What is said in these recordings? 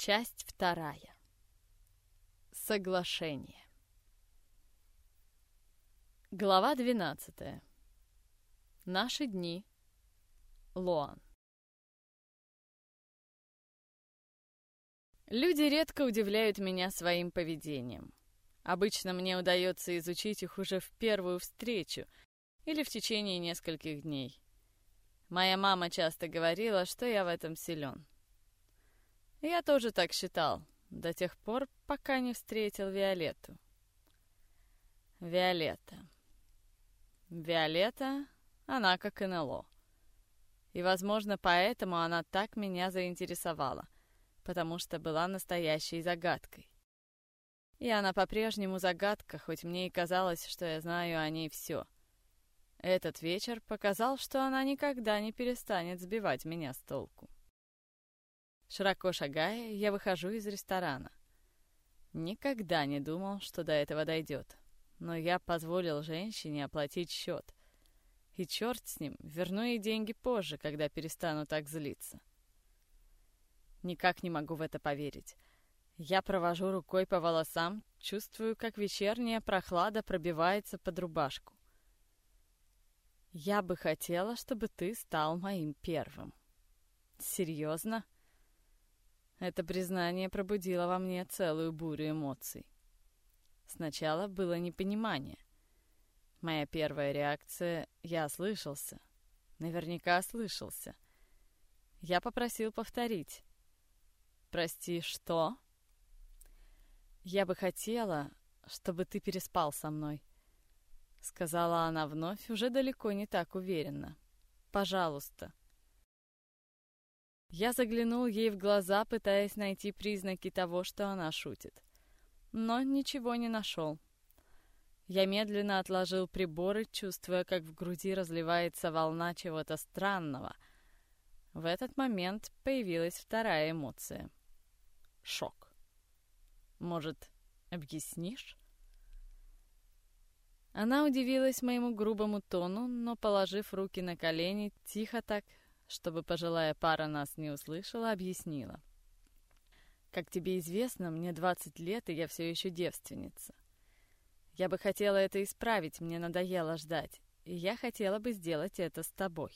Часть 2. Соглашение. Глава 12. Наши дни. Лоан. Люди редко удивляют меня своим поведением. Обычно мне удается изучить их уже в первую встречу или в течение нескольких дней. Моя мама часто говорила, что я в этом силен. Я тоже так считал, до тех пор, пока не встретил Виолетту. Виолетта, она как НЛО. И, возможно, поэтому она так меня заинтересовала, потому что была настоящей загадкой. И она по-прежнему загадка, хоть мне и казалось, что я знаю о ней все. Этот вечер показал, что она никогда не перестанет сбивать меня с толку. Широко шагая, я выхожу из ресторана. Никогда не думал, что до этого дойдет. Но я позволил женщине оплатить счет. И черт с ним, верну ей деньги позже, когда перестану так злиться. Никак не могу в это поверить. Я провожу рукой по волосам, чувствую, как вечерняя прохлада пробивается под рубашку. Я бы хотела, чтобы ты стал моим первым. Серьезно? Это признание пробудило во мне целую бурю эмоций. Сначала было непонимание. Моя первая реакция — я ослышался. Наверняка ослышался. Я попросил повторить. «Прости, что?» «Я бы хотела, чтобы ты переспал со мной», — сказала она вновь, уже далеко не так уверенно. «Пожалуйста». Я заглянул ей в глаза, пытаясь найти признаки того, что она шутит. Но ничего не нашел. Я медленно отложил приборы, чувствуя, как в груди разливается волна чего-то странного. В этот момент появилась вторая эмоция. Шок. «Может, объяснишь?» Она удивилась моему грубому тону, но, положив руки на колени, тихо так, чтобы пожилая пара нас не услышала, объяснила. «Как тебе известно, мне 20 лет, и я все еще девственница. Я бы хотела это исправить, мне надоело ждать, и я хотела бы сделать это с тобой».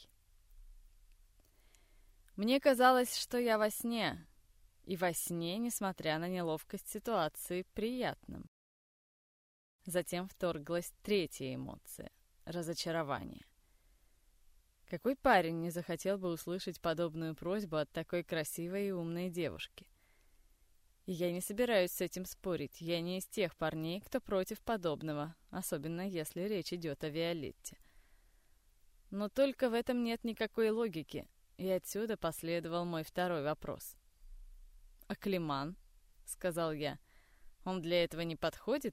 Мне казалось, что я во сне, и во сне, несмотря на неловкость ситуации, приятным. Затем вторглась третья эмоция — разочарование. Какой парень не захотел бы услышать подобную просьбу от такой красивой и умной девушки? И я не собираюсь с этим спорить, я не из тех парней, кто против подобного, особенно если речь идет о Виолетте. Но только в этом нет никакой логики, и отсюда последовал мой второй вопрос. «А Климан?» — сказал я. «Он для этого не подходит?»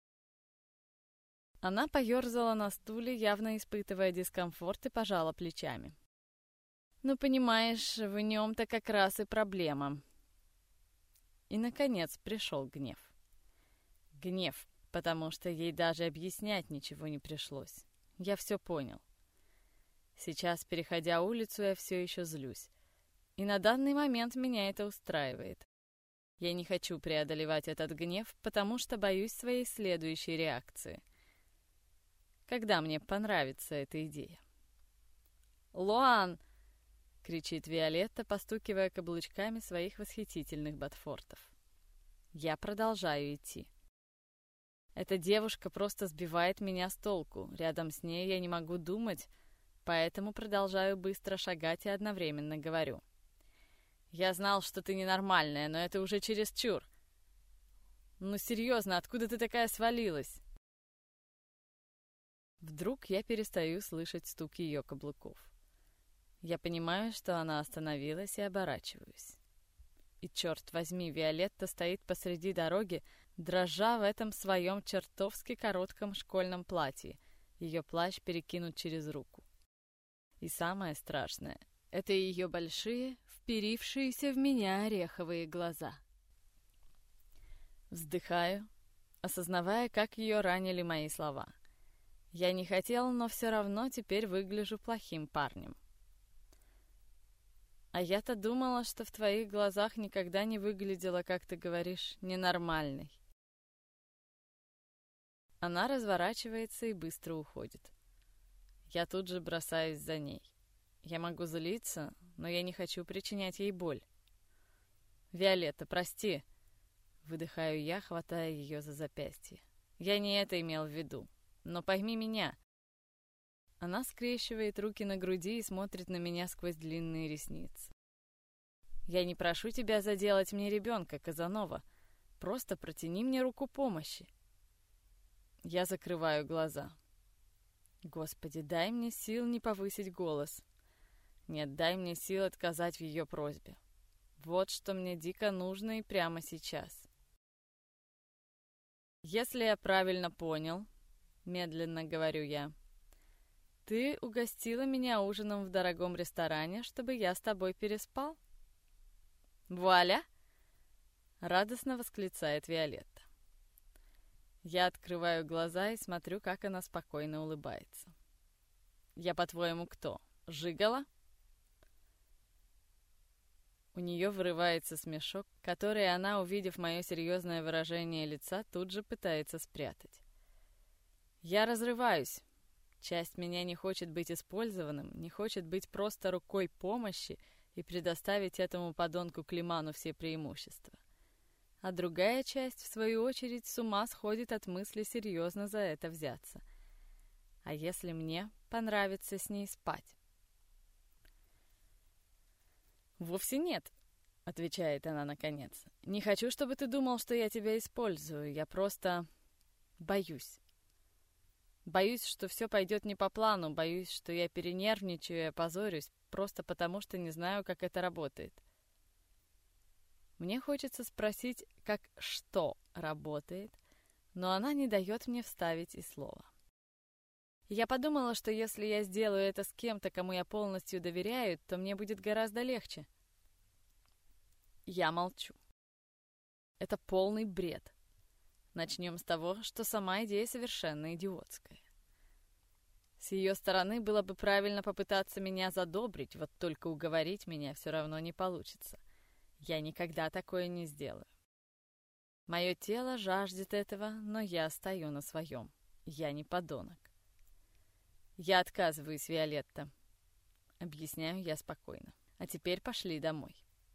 Она поерзала на стуле, явно испытывая дискомфорт, и пожала плечами. «Ну, понимаешь, в нем-то как раз и проблема». И, наконец, пришел гнев. Гнев, потому что ей даже объяснять ничего не пришлось. Я все понял. Сейчас, переходя улицу, я все еще злюсь. И на данный момент меня это устраивает. Я не хочу преодолевать этот гнев, потому что боюсь своей следующей реакции. Когда мне понравится эта идея. «Лоан!» — кричит Виолетта, постукивая каблучками своих восхитительных ботфортов. Я продолжаю идти. Эта девушка просто сбивает меня с толку. Рядом с ней я не могу думать, поэтому продолжаю быстро шагать и одновременно говорю. «Я знал, что ты ненормальная, но это уже чересчур. Ну серьезно, откуда ты такая свалилась?» Вдруг я перестаю слышать стук ее каблуков. Я понимаю, что она остановилась, и оборачиваюсь. И, черт возьми, Виолетта стоит посреди дороги, дрожа в этом своем чертовски коротком школьном платье. Ее плащ перекинут через руку. И самое страшное — это ее большие, вперившиеся в меня ореховые глаза. Вздыхаю, осознавая, как ее ранили мои слова. Я не хотел, но все равно теперь выгляжу плохим парнем. А я-то думала, что в твоих глазах никогда не выглядела, как ты говоришь, ненормальной. Она разворачивается и быстро уходит. Я тут же бросаюсь за ней. Я могу злиться, но я не хочу причинять ей боль. «Виолетта, прости!» Выдыхаю я, хватая ее за запястье. «Я не это имел в виду. Но пойми меня!» Она скрещивает руки на груди и смотрит на меня сквозь длинные ресницы. «Я не прошу тебя заделать мне ребенка, Казанова. Просто протяни мне руку помощи». Я закрываю глаза. Господи, дай мне сил не повысить голос. Нет, дай мне сил отказать в ее просьбе. Вот что мне дико нужно и прямо сейчас. «Если я правильно понял, — медленно говорю я, — ты угостила меня ужином в дорогом ресторане, чтобы я с тобой переспал?» «Вуаля!» — радостно восклицает Виолетта. Я открываю глаза и смотрю, как она спокойно улыбается. «Я, по-твоему, кто? Жигало?» У нее вырывается смешок, который она, увидев мое серьезное выражение лица, тут же пытается спрятать. Я разрываюсь. Часть меня не хочет быть использованным, не хочет быть просто рукой помощи и предоставить этому подонку Климану все преимущества. А другая часть, в свою очередь, с ума сходит от мысли серьезно за это взяться. А если мне понравится с ней спать? «Вовсе нет», — отвечает она наконец. «Не хочу, чтобы ты думал, что я тебя использую. Я просто боюсь. Боюсь, что все пойдет не по плану, боюсь, что я перенервничаю и опозорюсь, просто потому что не знаю, как это работает». Мне хочется спросить, как что работает, но она не дает мне вставить и слова. Я подумала, что если я сделаю это с кем-то, кому я полностью доверяю, то мне будет гораздо легче. Я молчу. Это полный бред. Начнем с того, что сама идея совершенно идиотская. С ее стороны было бы правильно попытаться меня задобрить, вот только уговорить меня все равно не получится. Я никогда такое не сделаю. Мое тело жаждет этого, но я стою на своем. Я не подонок. Я отказываюсь, Виолетта. Объясняю я спокойно. А теперь пошли домой.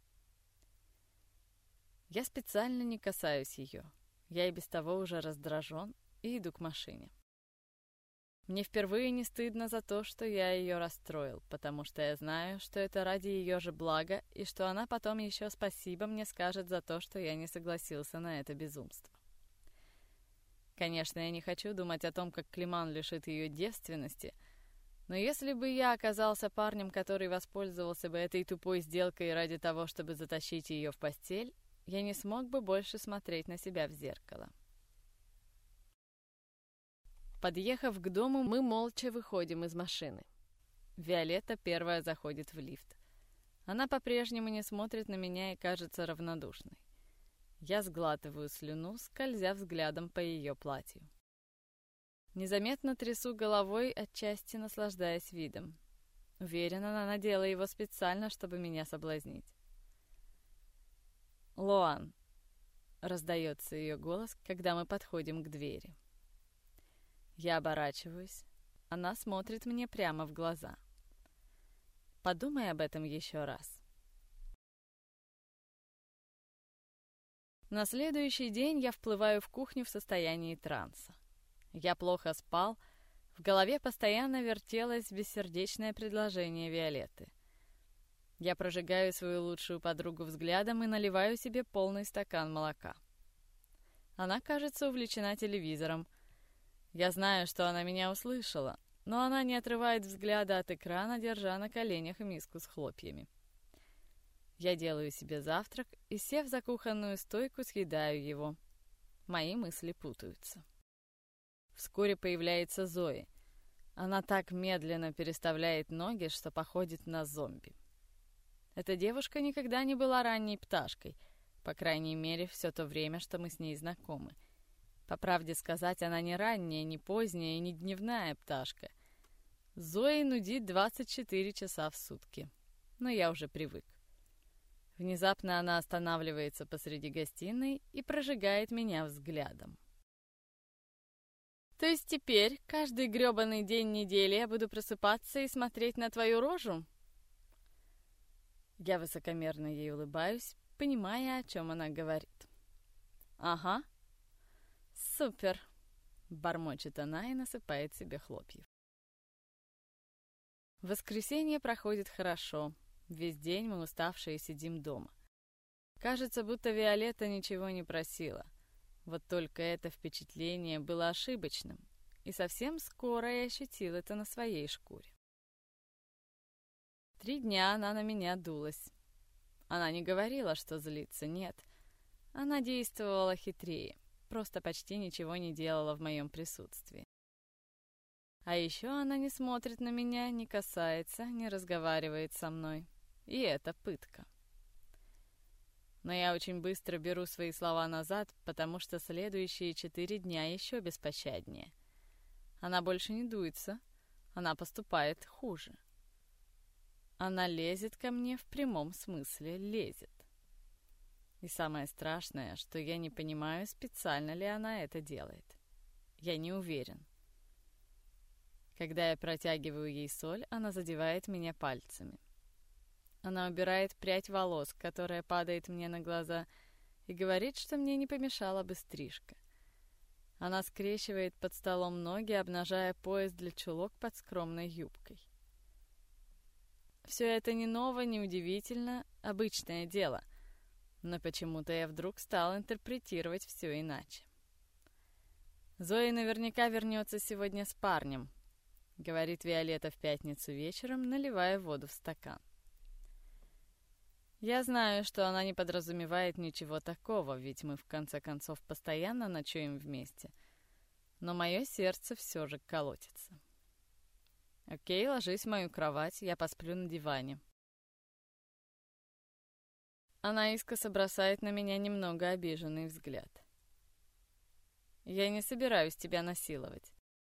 Я специально не касаюсь ее. Я и без того уже раздражен и иду к машине. Мне впервые не стыдно за то, что я ее расстроил, потому что я знаю, что это ради ее же блага, и что она потом еще спасибо мне скажет за то, что я не согласился на это безумство. Конечно, я не хочу думать о том, как Климан лишит ее девственности, но если бы я оказался парнем, который воспользовался бы этой тупой сделкой ради того, чтобы затащить ее в постель, я не смог бы больше смотреть на себя в зеркало. Подъехав к дому, мы молча выходим из машины. Виолетта первая заходит в лифт. Она по-прежнему не смотрит на меня и кажется равнодушной. Я сглатываю слюну, скользя взглядом по ее платью. Незаметно трясу головой, отчасти наслаждаясь видом. Уверена, она надела его специально, чтобы меня соблазнить. «Лоан», — раздается ее голос, когда мы подходим к двери. Я оборачиваюсь. Она смотрит мне прямо в глаза. Подумай об этом еще раз. На следующий день я вплываю в кухню в состоянии транса. Я плохо спал, в голове постоянно вертелось бессердечное предложение Виолетты. Я прожигаю свою лучшую подругу взглядом и наливаю себе полный стакан молока. Она, кажется, увлечена телевизором. Я знаю, что она меня услышала, но она не отрывает взгляда от экрана, держа на коленях миску с хлопьями. Я делаю себе завтрак и, сев за кухонную стойку, съедаю его. Мои мысли путаются. Вскоре появляется Зои. Она так медленно переставляет ноги, что походит на зомби. Эта девушка никогда не была ранней пташкой, по крайней мере, все то время, что мы с ней знакомы. По правде сказать, она не ранняя, не поздняя и не дневная пташка. Зои нудит 24 часа в сутки. но я уже привык. Внезапно она останавливается посреди гостиной и прожигает меня взглядом. То есть теперь каждый грёбаный день недели я буду просыпаться и смотреть на твою рожу? Я высокомерно ей улыбаюсь, понимая, о чем она говорит. «Ага, супер!» — бормочет она и насыпает себе хлопьев. Воскресенье проходит хорошо. Весь день мы уставшие сидим дома. Кажется, будто Виолетта ничего не просила. Вот только это впечатление было ошибочным, и совсем скоро я ощутил это на своей шкуре. 3 дня она на меня дулась. Она не говорила, что злится, нет. Она действовала хитрее, просто почти ничего не делала в моем присутствии. А еще она не смотрит на меня, не касается, не разговаривает со мной. И это пытка. Но я очень быстро беру свои слова назад, потому что следующие 4 дня еще беспощаднее. Она больше не дуется, она поступает хуже. Она лезет ко мне в прямом смысле, лезет. И самое страшное, что я не понимаю, специально ли она это делает. Я не уверен. Когда я протягиваю ей соль, она задевает меня пальцами. Она убирает прядь волос, которая падает мне на глаза, и говорит, что мне не помешала бы стрижка. Она скрещивает под столом ноги, обнажая пояс для чулок под скромной юбкой. Все это не ново, не удивительно, обычное дело. Но почему-то я вдруг стал интерпретировать все иначе. «Зоя наверняка вернется сегодня с парнем», — говорит Виолетта в пятницу вечером, наливая воду в стакан. Я знаю, что она не подразумевает ничего такого, ведь мы в конце концов постоянно ночуем вместе. Но мое сердце все же колотится. Окей, ложись в мою кровать, я посплю на диване. Она искоса бросает на меня немного обиженный взгляд. Я не собираюсь тебя насиловать.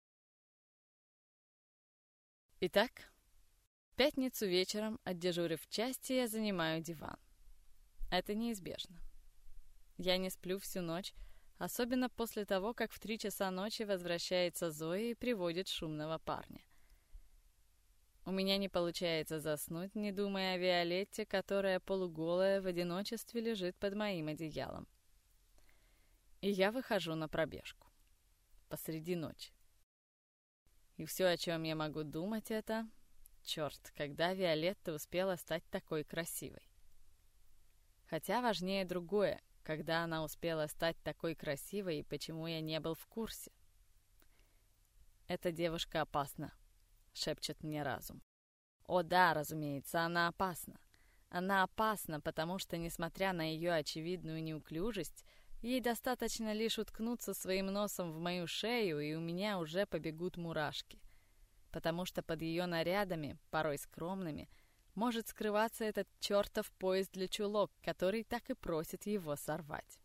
Итак, в пятницу вечером, отдежурив в части, я занимаю диван. Это неизбежно. Я не сплю всю ночь, особенно после того, как в 3 часа ночи возвращается Зоя и приводит шумного парня. У меня не получается заснуть, не думая о Виолетте, которая полуголая в одиночестве лежит под моим одеялом. И я выхожу на пробежку. Посреди ночи. И все, о чем я могу думать, это... Черт, когда Виолетта успела стать такой красивой? Хотя важнее другое, когда она успела стать такой красивой и почему я не был в курсе. «Эта девушка опасна», — шепчет мне разум. О да, разумеется, она опасна. Она опасна, потому что, несмотря на ее очевидную неуклюжесть, ей достаточно лишь уткнуться своим носом в мою шею, и у меня уже побегут мурашки. Потому что под ее нарядами, порой скромными, может скрываться этот чертов пояс для чулок, который так и просит его сорвать.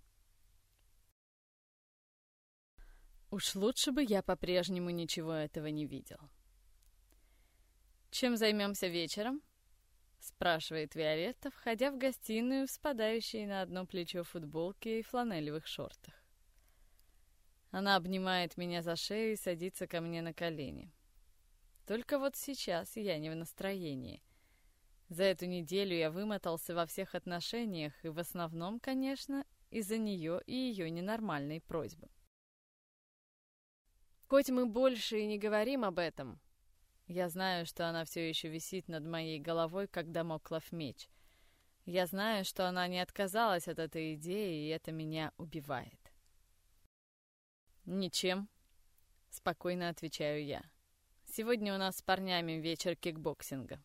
Уж лучше бы я по-прежнему ничего этого не видел. «Чем займемся вечером?» — спрашивает Виолетта, входя в гостиную в спадающей на одно плечо футболке и фланелевых шортах. Она обнимает меня за шею и садится ко мне на колени. Только вот сейчас я не в настроении. За эту неделю я вымотался во всех отношениях, и в основном, конечно, из-за нее и ее ненормальной просьбы. Хоть мы больше и не говорим об этом, я знаю, что она все еще висит над моей головой, как дамоклов меч. Я знаю, что она не отказалась от этой идеи, и это меня убивает. «Ничем», — спокойно отвечаю я. «Сегодня у нас с парнями вечер кикбоксинга».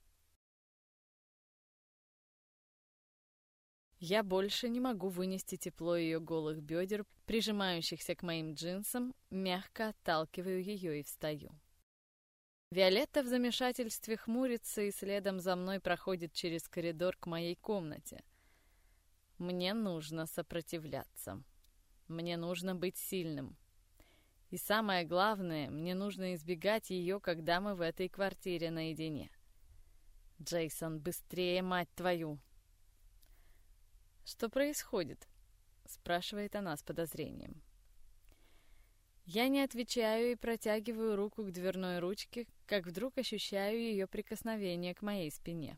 Я больше не могу вынести тепло ее голых бедер, прижимающихся к моим джинсам, мягко отталкиваю ее и встаю. Виолетта в замешательстве хмурится и следом за мной проходит через коридор к моей комнате. Мне нужно сопротивляться. Мне нужно быть сильным. И самое главное, мне нужно избегать ее, когда мы в этой квартире наедине. Джейсон, быстрее, мать твою!» «Что происходит?» — спрашивает она с подозрением. Я не отвечаю и протягиваю руку к дверной ручке, как вдруг ощущаю ее прикосновение к моей спине.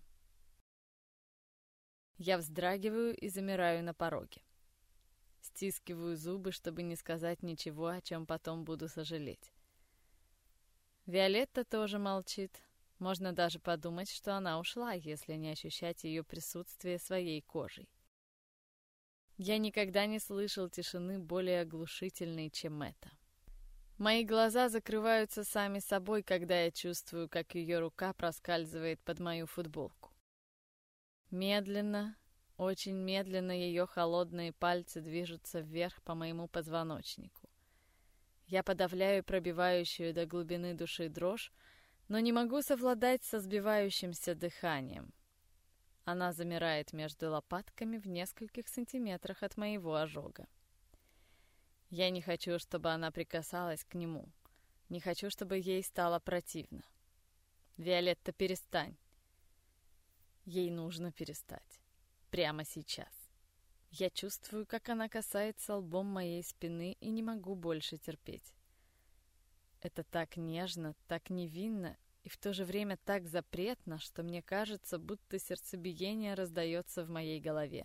Я вздрагиваю и замираю на пороге. Стискиваю зубы, чтобы не сказать ничего, о чем потом буду сожалеть. Виолетта тоже молчит. Можно даже подумать, что она ушла, если не ощущать ее присутствие своей кожей. Я никогда не слышал тишины более оглушительной, чем эта. Мои глаза закрываются сами собой, когда я чувствую, как ее рука проскальзывает под мою футболку. Медленно, очень медленно ее холодные пальцы движутся вверх по моему позвоночнику. Я подавляю пробивающую до глубины души дрожь, но не могу совладать со сбивающимся дыханием. Она замирает между лопатками в нескольких сантиметрах от моего ожога. Я не хочу, чтобы она прикасалась к нему. Не хочу, чтобы ей стало противно. «Виолетта, перестань!» Ей нужно перестать. Прямо сейчас. Я чувствую, как она касается лбом моей спины и не могу больше терпеть. Это так нежно, так невинно и в то же время так запретно, что мне кажется, будто сердцебиение раздается в моей голове.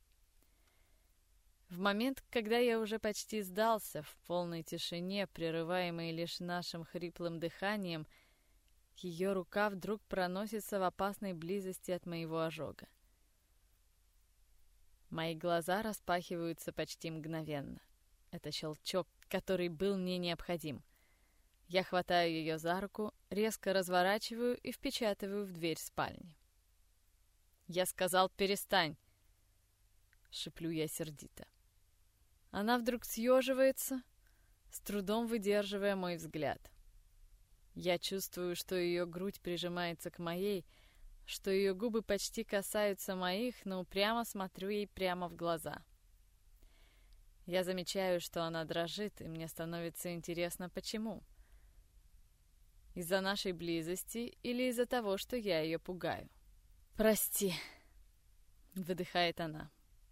В момент, когда я уже почти сдался в полной тишине, прерываемой лишь нашим хриплым дыханием, ее рука вдруг проносится в опасной близости от моего ожога. Мои глаза распахиваются почти мгновенно. Это щелчок, который был мне необходим. Я хватаю ее за руку, резко разворачиваю и впечатываю в дверь спальни. «Я сказал, перестань!» — шеплю я сердито. Она вдруг съеживается, с трудом выдерживая мой взгляд. Я чувствую, что ее грудь прижимается к моей, что ее губы почти касаются моих, но упрямо смотрю ей прямо в глаза. Я замечаю, что она дрожит, и мне становится интересно, почему. Из-за нашей близости или из-за того, что я ее пугаю? «Прости», — выдыхает она.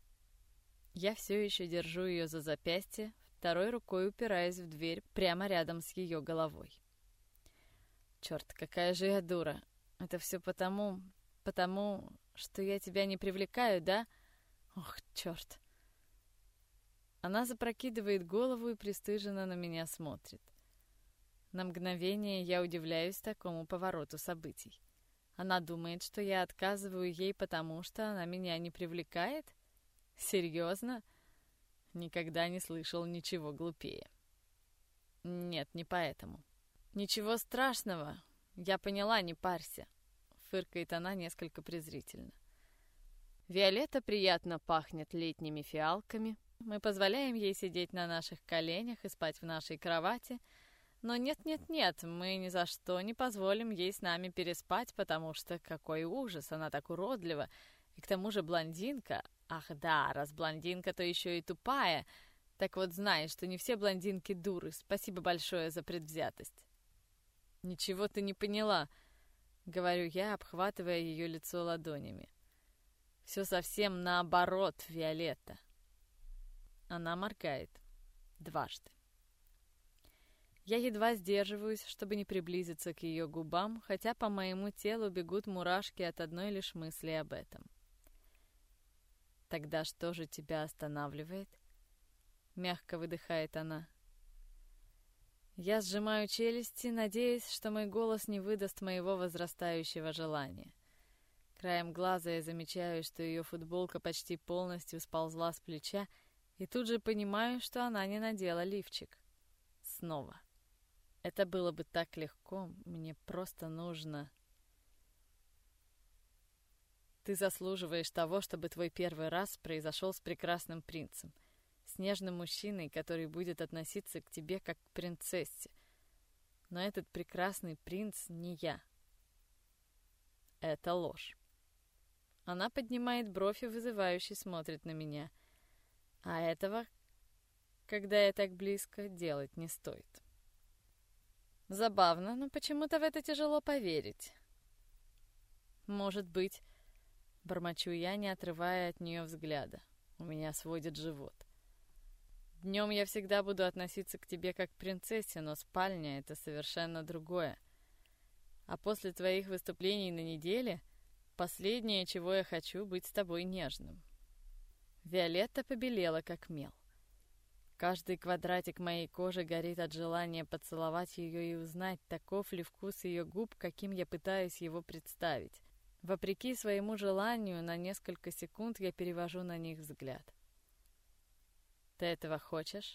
Я все еще держу ее за запястье, второй рукой упираясь в дверь прямо рядом с ее головой. Черт, какая же я дура. Это все потому, что я тебя не привлекаю, да? Ох, черт. Она запрокидывает голову и пристыженно на меня смотрит. На мгновение я удивляюсь такому повороту событий. Она думает, что я отказываю ей, потому что она меня не привлекает? Серьезно? Никогда не слышал ничего глупее. Нет, не поэтому. Ничего страшного. Я поняла, не парься. Фыркает она несколько презрительно. Виолетта приятно пахнет летними фиалками. Мы позволяем ей сидеть на наших коленях и спать в нашей кровати. Но нет-нет-нет, мы ни за что не позволим ей с нами переспать, потому что какой ужас, она так уродлива. И к тому же блондинка. Ах да, раз блондинка, то еще и тупая. Так вот знай, что не все блондинки дуры. Спасибо большое за предвзятость. Ничего ты не поняла, говорю я, обхватывая ее лицо ладонями. Все совсем наоборот, Виолетта. Она моргает. Дважды. Я едва сдерживаюсь, чтобы не приблизиться к ее губам, хотя по моему телу бегут мурашки от одной лишь мысли об этом. «Тогда что же тебя останавливает?» Мягко выдыхает она. Я сжимаю челюсти, надеясь, что мой голос не выдаст моего возрастающего желания. Краем глаза я замечаю, что ее футболка почти полностью сползла с плеча, и тут же понимаю, что она не надела лифчик. Снова. Это было бы так легко, мне просто нужно... Ты заслуживаешь того, чтобы твой первый раз произошел с прекрасным принцем, с нежным мужчиной, который будет относиться к тебе как к принцессе. Но этот прекрасный принц не я. Это ложь. Она поднимает бровь и вызывающе смотрит на меня. А этого, когда я так близко, делать не стоит. Забавно, но почему-то в это тяжело поверить. Может быть, бормочу я, не отрывая от нее взгляда. У меня сводит живот. Днем я всегда буду относиться к тебе как к принцессе, но спальня — это совершенно другое. А после твоих выступлений на неделе, последнее, чего я хочу, быть с тобой нежным. Виолетта побелела, как мел. Каждый квадратик моей кожи горит от желания поцеловать ее и узнать, таков ли вкус ее губ, каким я пытаюсь его представить. Вопреки своему желанию, на несколько секунд я перевожу на них взгляд. «Ты этого хочешь?»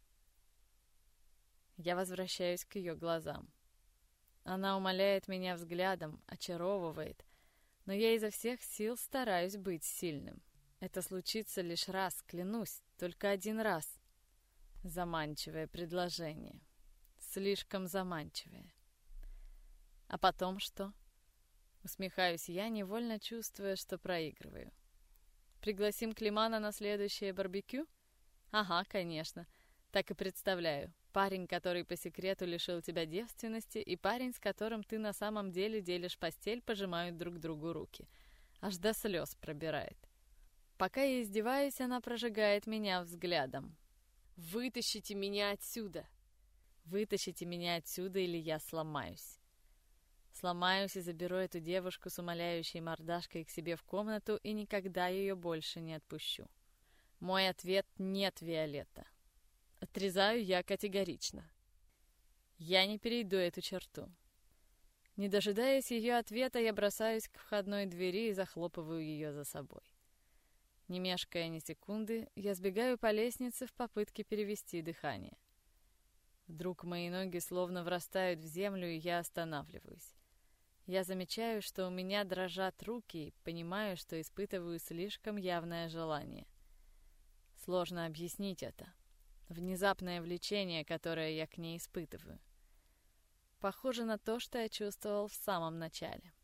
Я возвращаюсь к ее глазам. Она умоляет меня взглядом, очаровывает, но я изо всех сил стараюсь быть сильным. Это случится лишь раз, клянусь, только один раз. Заманчивое предложение. Слишком заманчивое. А потом что? Усмехаюсь я, невольно чувствуя, что проигрываю. Пригласим Климана на следующее барбекю? Ага, конечно. Так и представляю. Парень, который по секрету лишил тебя девственности, и парень, с которым ты на самом деле делишь постель, пожимают друг другу руки. Аж до слез пробирает. Пока я издеваюсь, она прожигает меня взглядом. «Вытащите меня отсюда!» «Вытащите меня отсюда, или я сломаюсь!» Сломаюсь и заберу эту девушку с умоляющей мордашкой к себе в комнату и никогда ее больше не отпущу. Мой ответ — нет, Виолетта. Отрезаю я категорично. Я не перейду эту черту. Не дожидаясь ее ответа, я бросаюсь к входной двери и захлопываю ее за собой. Не мешкая ни секунды, я сбегаю по лестнице в попытке перевести дыхание. Вдруг мои ноги словно врастают в землю, и я останавливаюсь. Я замечаю, что у меня дрожат руки, и понимаю, что испытываю слишком явное желание. Сложно объяснить это. Внезапное влечение, которое я к ней испытываю. Похоже на то, что я чувствовал в самом начале.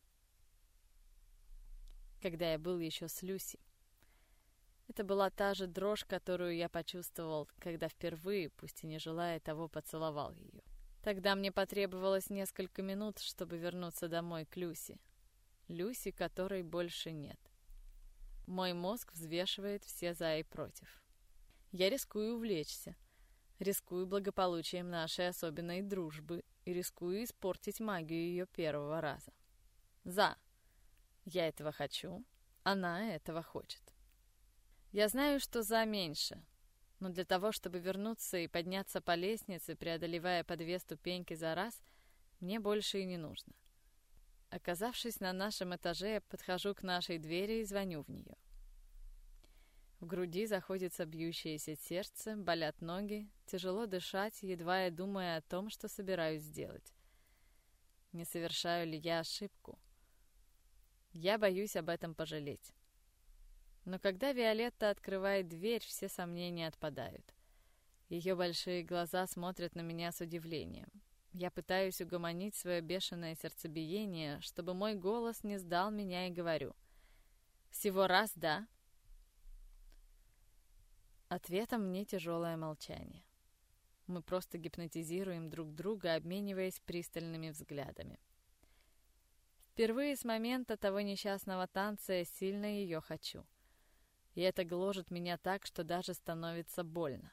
Когда я был еще с Люси. Это была та же дрожь, которую я почувствовал, когда впервые, пусть и не желая того, поцеловал ее. Тогда мне потребовалось несколько минут, чтобы вернуться домой к Люси. Люси, которой больше нет. Мой мозг взвешивает все за и против. Я рискую увлечься, рискую благополучием нашей особенной дружбы и рискую испортить магию ее первого раза. За. Я этого хочу, она этого хочет. Я знаю, что за меньше, но для того, чтобы вернуться и подняться по лестнице, преодолевая по 2 ступеньки за раз, мне больше и не нужно. Оказавшись на нашем этаже, я подхожу к нашей двери и звоню в нее. В груди заходится бьющееся сердце, болят ноги, тяжело дышать, едва я думаю о том, что собираюсь сделать. Не совершаю ли я ошибку? Я боюсь об этом пожалеть. Но когда Виолетта открывает дверь, все сомнения отпадают. Ее большие глаза смотрят на меня с удивлением. Я пытаюсь угомонить свое бешеное сердцебиение, чтобы мой голос не сдал меня, и говорю: «Всего раз, да?» Ответом мне тяжелое молчание. Мы просто гипнотизируем друг друга, обмениваясь пристальными взглядами. Впервые с момента того несчастного танца я сильно ее хочу. И это гложет меня так, что даже становится больно.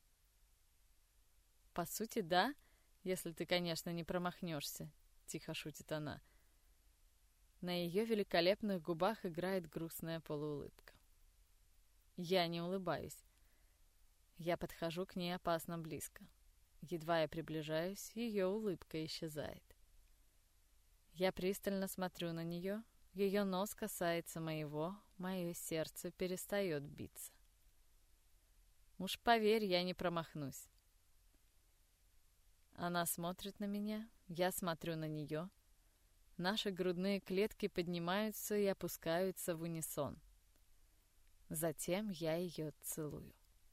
«По сути, да, если ты, конечно, не промахнешься», — тихо шутит она. На ее великолепных губах играет грустная полуулыбка. Я не улыбаюсь. Я подхожу к ней опасно близко. Едва я приближаюсь, ее улыбка исчезает. Я пристально смотрю на нее, ее нос касается моего, мое сердце перестает биться. Уж поверь, я не промахнусь. Она смотрит на меня, я смотрю на нее. Наши грудные клетки поднимаются и опускаются в унисон. Затем я ее целую.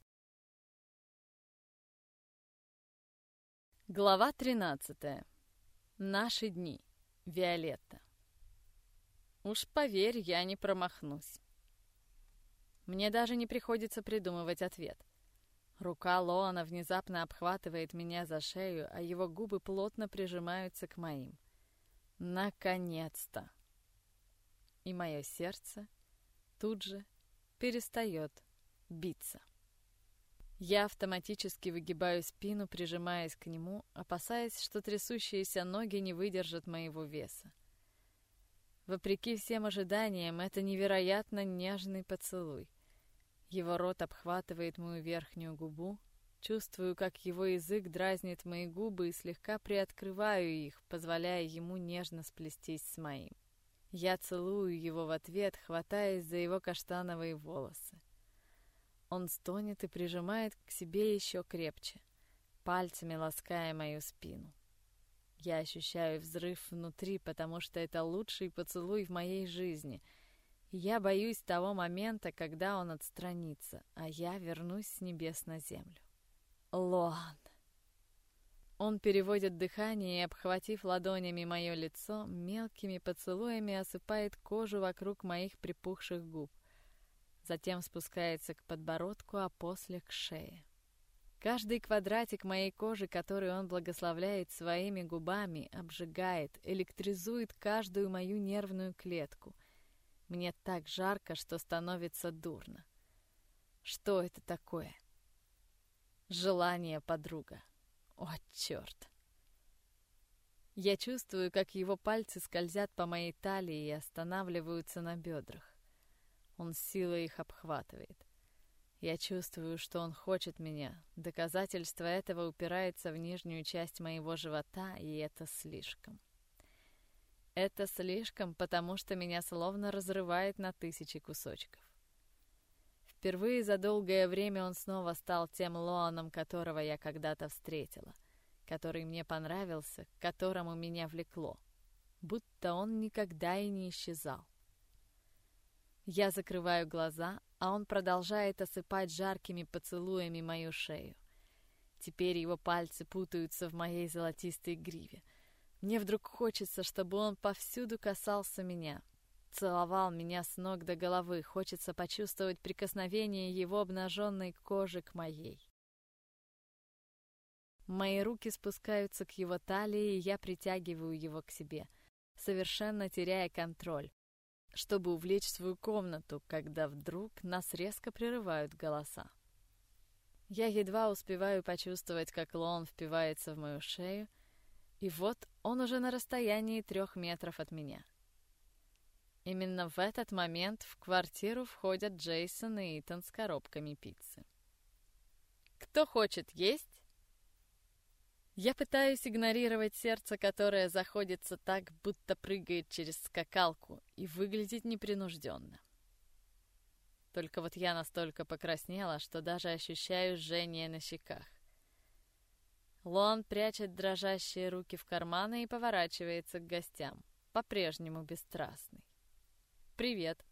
Глава 13. Наши дни. Виолетта. Уж поверь, я не промахнусь. Мне даже не приходится придумывать ответ. Рука Лоана внезапно обхватывает меня за шею, а его губы плотно прижимаются к моим. Наконец-то! и мое сердце тут же перестает биться. Я автоматически выгибаю спину, прижимаясь к нему, опасаясь, что трясущиеся ноги не выдержат моего веса. Вопреки всем ожиданиям, это невероятно нежный поцелуй. Его рот обхватывает мою верхнюю губу, чувствую, как его язык дразнит мои губы и слегка приоткрываю их, позволяя ему нежно сплестись с моим. Я целую его в ответ, хватаясь за его каштановые волосы. Он стонет и прижимает к себе еще крепче, пальцами лаская мою спину. Я ощущаю взрыв внутри, потому что это лучший поцелуй в моей жизни. И я боюсь того момента, когда он отстранится, а я вернусь с небес на землю. Лоан. Он переводит дыхание и, обхватив ладонями мое лицо, мелкими поцелуями осыпает кожу вокруг моих припухших губ. Затем спускается к подбородку, а после к шее. Каждый квадратик моей кожи, который он благословляет своими губами, обжигает, электризует каждую мою нервную клетку. Мне так жарко, что становится дурно. Что это такое? Желание, подруга. О, черт! Я чувствую, как его пальцы скользят по моей талии и останавливаются на бедрах. Он с силой их обхватывает. Я чувствую, что он хочет меня. Доказательство этого упирается в нижнюю часть моего живота, и это слишком. Это слишком, потому что меня словно разрывает на тысячи кусочков. Впервые за долгое время он снова стал тем Лоаном, которого я когда-то встретила, который мне понравился, к которому меня влекло, будто он никогда и не исчезал. Я закрываю глаза, а он продолжает осыпать жаркими поцелуями мою шею. Теперь его пальцы путаются в моей золотистой гриве. Мне вдруг хочется, чтобы он повсюду касался меня, целовал меня с ног до головы, хочется почувствовать прикосновение его обнаженной кожи к моей. Мои руки спускаются к его талии, и я притягиваю его к себе, совершенно теряя контроль, чтобы увлечь в свою комнату, когда вдруг нас резко прерывают голоса. Я едва успеваю почувствовать, как Лоан впивается в мою шею, и вот он уже на расстоянии 3 метров от меня. Именно в этот момент в квартиру входят Джейсон и Итан с коробками пиццы. «Кто хочет есть?» Я пытаюсь игнорировать сердце, которое заходится так, будто прыгает через скакалку, и выглядеть непринужденно. Только вот я настолько покраснела, что даже ощущаю жжение на щеках. Лоан прячет дрожащие руки в карманы и поворачивается к гостям, по-прежнему бесстрастный. «Привет!»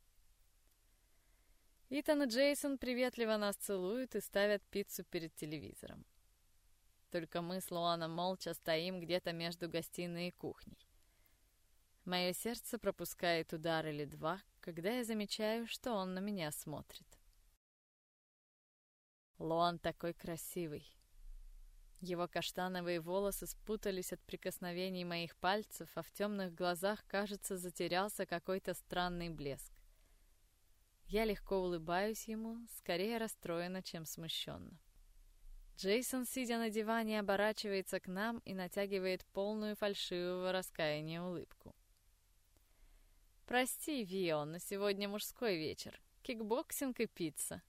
Итан и Джейсон приветливо нас целуют и ставят пиццу перед телевизором. Только мы с Лоаном молча стоим где-то между гостиной и кухней. Мое сердце пропускает удар или два, когда я замечаю, что он на меня смотрит. Лоан такой красивый. Его каштановые волосы спутались от прикосновений моих пальцев, а в темных глазах, кажется, затерялся какой-то странный блеск. Я легко улыбаюсь ему, скорее расстроена, чем смущенно. Джейсон, сидя на диване, оборачивается к нам и натягивает полную фальшивого раскаяния улыбку. «Прости, Вио, но сегодня мужской вечер. Кикбоксинг и пицца».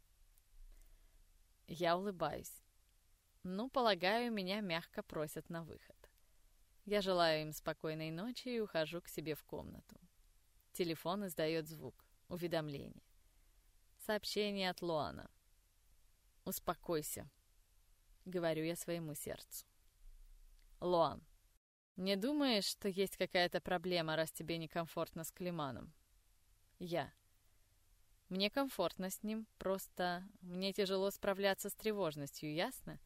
Я улыбаюсь. Ну, полагаю, меня мягко просят на выход. Я желаю им спокойной ночи и ухожу к себе в комнату. Телефон издает звук. Уведомление. Сообщение от Лоана. «Успокойся», — говорю я своему сердцу. «Лоан, не думаешь, что есть какая-то проблема, раз тебе некомфортно с Климаном?» Я. «Мне комфортно с ним, просто мне тяжело справляться с тревожностью, ясно?»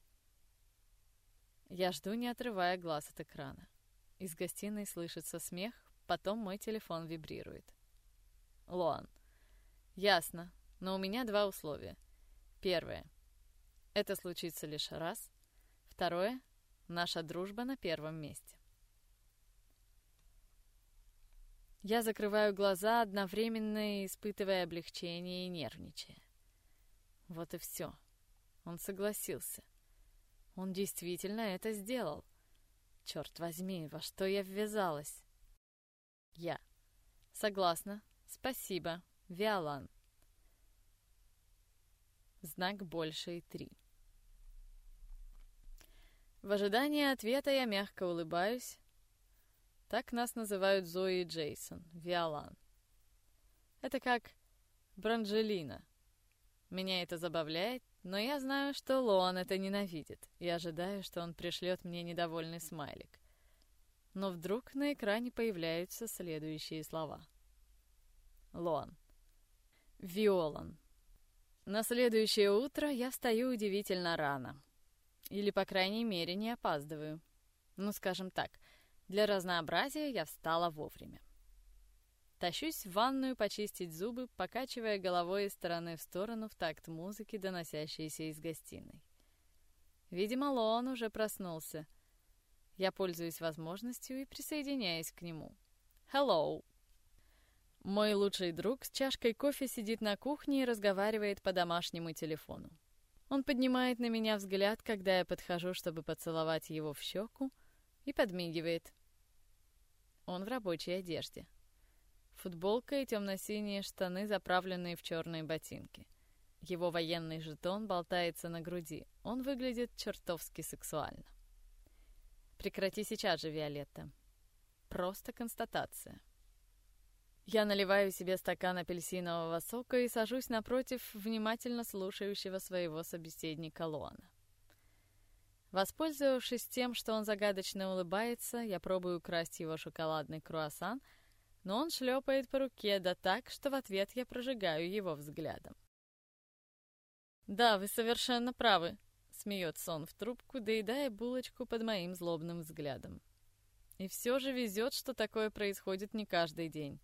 Я жду, не отрывая глаз от экрана. Из гостиной слышится смех, потом мой телефон вибрирует. «Лоан, ясно, но у меня 2 условия. Первое. Это случится лишь раз. Второе. Наша дружба на первом месте». Я закрываю глаза, одновременно испытывая облегчение и нервничая. Вот и все. Он согласился. Он действительно это сделал. Черт возьми, во что я ввязалась? Я. Согласна. Спасибо. Виолан. Знак больше и 3. В ожидании ответа я мягко улыбаюсь. Так нас называют Зои и Джейсон. Виолан. Это как Бранжелина. Меня это забавляет, но я знаю, что Лоан это ненавидит, и ожидаю, что он пришлет мне недовольный смайлик. Но вдруг на экране появляются следующие слова. Лоан. Виолан. На следующее утро я встаю удивительно рано. Или, по крайней мере, не опаздываю. Ну, скажем так, для разнообразия я встала вовремя. Тащусь в ванную почистить зубы, покачивая головой из стороны в сторону в такт музыки, доносящейся из гостиной. Видимо, Лоан уже проснулся. Я пользуюсь возможностью и присоединяюсь к нему. «Hello!» Мой лучший друг с чашкой кофе сидит на кухне и разговаривает по домашнему телефону. Он поднимает на меня взгляд, когда я подхожу, чтобы поцеловать его в щеку, и подмигивает. Он в рабочей одежде. Футболка и темно-синие штаны, заправленные в черные ботинки. Его военный жетон болтается на груди. Он выглядит чертовски сексуально. Прекрати сейчас же, Виолетта. Просто констатация. Я наливаю себе стакан апельсинового сока и сажусь напротив внимательно слушающего своего собеседника Лоана. Воспользовавшись тем, что он загадочно улыбается, я пробую украсть его шоколадный круассан, но он шлепает по руке, да так, что в ответ я прожигаю его взглядом. «Да, вы совершенно правы», — смеется он в трубку, доедая булочку под моим злобным взглядом. «И все же везет, что такое происходит не каждый день».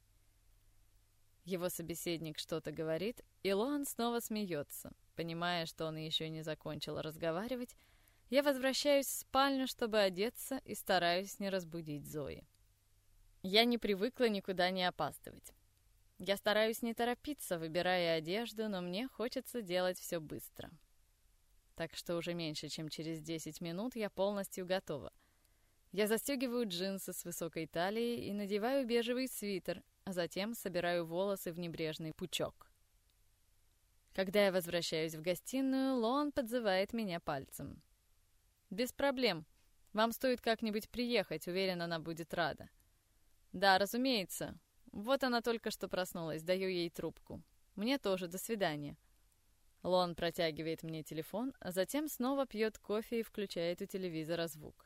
Его собеседник что-то говорит, и Лоан снова смеется. Понимая, что он еще не закончил разговаривать, я возвращаюсь в спальню, чтобы одеться, и стараюсь не разбудить Зои. Я не привыкла никуда не опаздывать. Я стараюсь не торопиться, выбирая одежду, но мне хочется делать все быстро. Так что уже меньше, чем через 10 минут я полностью готова. Я застегиваю джинсы с высокой талией и надеваю бежевый свитер, а затем собираю волосы в небрежный пучок. Когда я возвращаюсь в гостиную, Лоан подзывает меня пальцем. «Без проблем. Вам стоит как-нибудь приехать, уверена, она будет рада». «Да, разумеется. Вот она только что проснулась, даю ей трубку. Мне тоже, до свидания». Лоан протягивает мне телефон, а затем снова пьет кофе и включает у телевизора звук.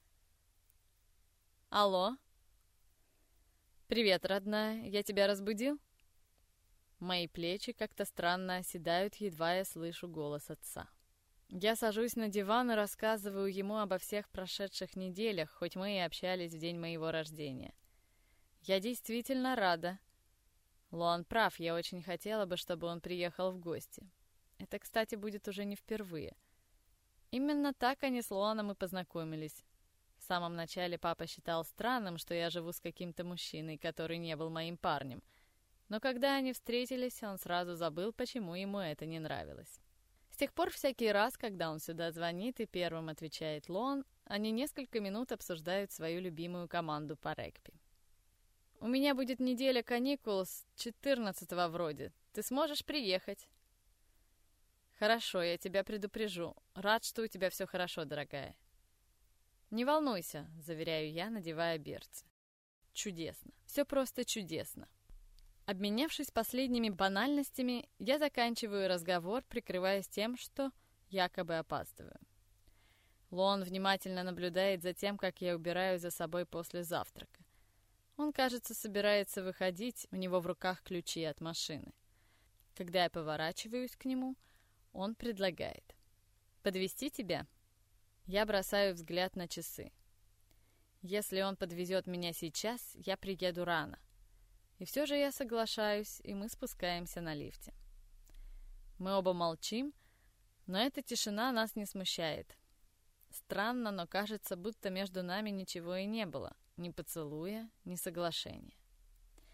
«Алло?» «Привет, родная. Я тебя разбудил?» Мои плечи как-то странно оседают, едва я слышу голос отца. Я сажусь на диван и рассказываю ему обо всех прошедших неделях, хоть мы и общались в день моего рождения. Я действительно рада. Лоан прав, я очень хотела бы, чтобы он приехал в гости. Это, кстати, будет уже не впервые. Именно так они с Лоаном и познакомились. В самом начале папа считал странным, что я живу с каким-то мужчиной, который не был моим парнем. Но когда они встретились, он сразу забыл, почему ему это не нравилось. С тех пор всякий раз, когда он сюда звонит и первым отвечает Лоан, они несколько минут обсуждают свою любимую команду по регби. «У меня будет неделя каникул с 14-го вроде. Ты сможешь приехать?» «Хорошо, я тебя предупрежу. Рад, что у тебя все хорошо, дорогая». «Не волнуйся», — заверяю я, надевая берцы. «Чудесно. Все просто чудесно». Обменявшись последними банальностями, я заканчиваю разговор, прикрываясь тем, что якобы опаздываю. Лоан внимательно наблюдает за тем, как я убираю за собой после завтрака. Он, кажется, собирается выходить, у него в руках ключи от машины. Когда я поворачиваюсь к нему, он предлагает: «Подвезти тебя?» Я бросаю взгляд на часы. Если он подвезет меня сейчас, я приеду рано. И все же я соглашаюсь, и мы спускаемся на лифте. Мы оба молчим, но эта тишина нас не смущает. Странно, но кажется, будто между нами ничего и не было. Ни поцелуя, ни соглашения.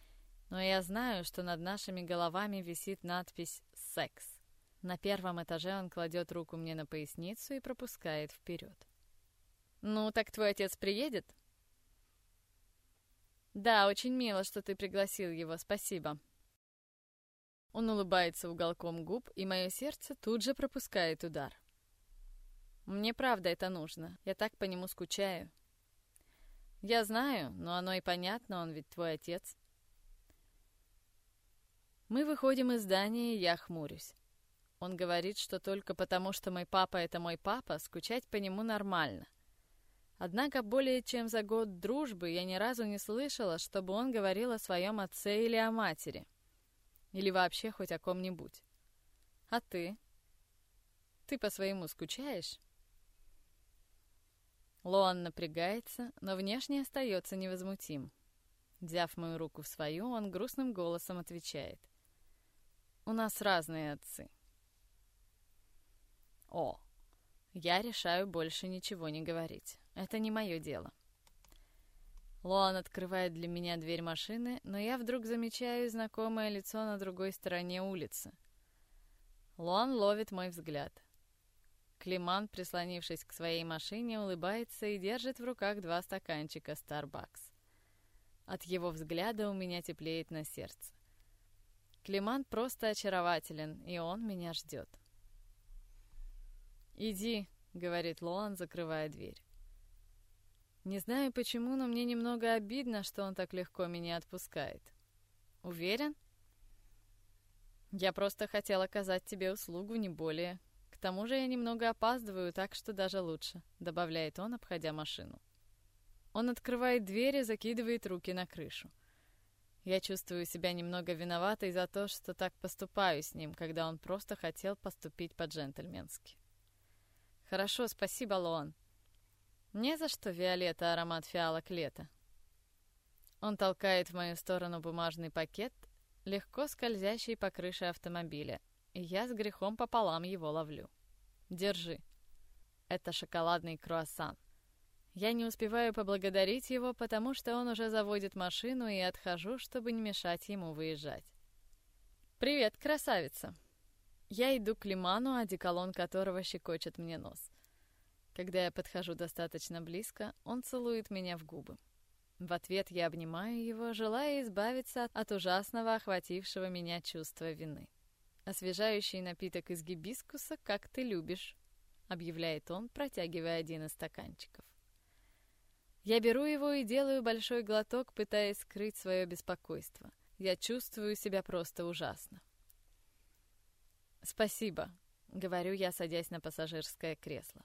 но я знаю, что над нашими головами висит надпись «Секс». На первом этаже он кладет руку мне на поясницу и пропускает вперед. «Ну, так твой отец приедет?» «Да, очень мило, что ты пригласил его, спасибо». Он улыбается уголком губ, и мое сердце тут же пропускает удар. Мне правда это нужно, я так по нему скучаю. Я знаю, но оно и понятно, он ведь твой отец. Мы выходим из здания, и я хмурюсь. Он говорит, что только потому, что мой папа — это мой папа, скучать по нему нормально. Однако более чем за год дружбы я ни разу не слышала, чтобы он говорил о своем отце или о матери. Или вообще хоть о ком-нибудь. А ты? Ты по-своему скучаешь? Лоан напрягается, но внешне остается невозмутим. Взяв мою руку в свою, он грустным голосом отвечает. У нас разные отцы. О, я решаю больше ничего не говорить. Это не мое дело. Лоан открывает для меня дверь машины, но я вдруг замечаю знакомое лицо на другой стороне улицы. Лоан ловит мой взгляд. Климан, прислонившись к своей машине, улыбается и держит в руках 2 стаканчика Starbucks. От его взгляда у меня теплеет на сердце. Климан просто очарователен, и он меня ждет. «Иди», — говорит Лоан, закрывая дверь. Не знаю почему, но мне немного обидно, что он так легко меня отпускает. Уверен? Я просто хотел оказать тебе услугу, не более. К тому же я немного опаздываю, так что даже лучше, добавляет он, обходя машину. Он открывает дверь и закидывает руки на крышу. Я чувствую себя немного виноватой за то, что так поступаю с ним, когда он просто хотел поступить по-джентльменски. Хорошо, спасибо, Лоан. Не за что, Виолетта, аромат фиалок лета. Он толкает в мою сторону бумажный пакет, легко скользящий по крыше автомобиля, и я с грехом пополам его ловлю. Держи. Это шоколадный круассан. Я не успеваю поблагодарить его, потому что он уже заводит машину, и отхожу, чтобы не мешать ему выезжать. «Привет, красавица!» Я иду к Лиману, одеколон которого щекочет мне нос. Когда я подхожу достаточно близко, он целует меня в губы. В ответ я обнимаю его, желая избавиться от ужасного охватившего меня чувства вины. «Освежающий напиток из гибискуса, как ты любишь», — объявляет он, протягивая один из стаканчиков. Я беру его и делаю большой глоток, пытаясь скрыть свое беспокойство. Я чувствую себя просто ужасно. «Спасибо», — говорю я, садясь на пассажирское кресло.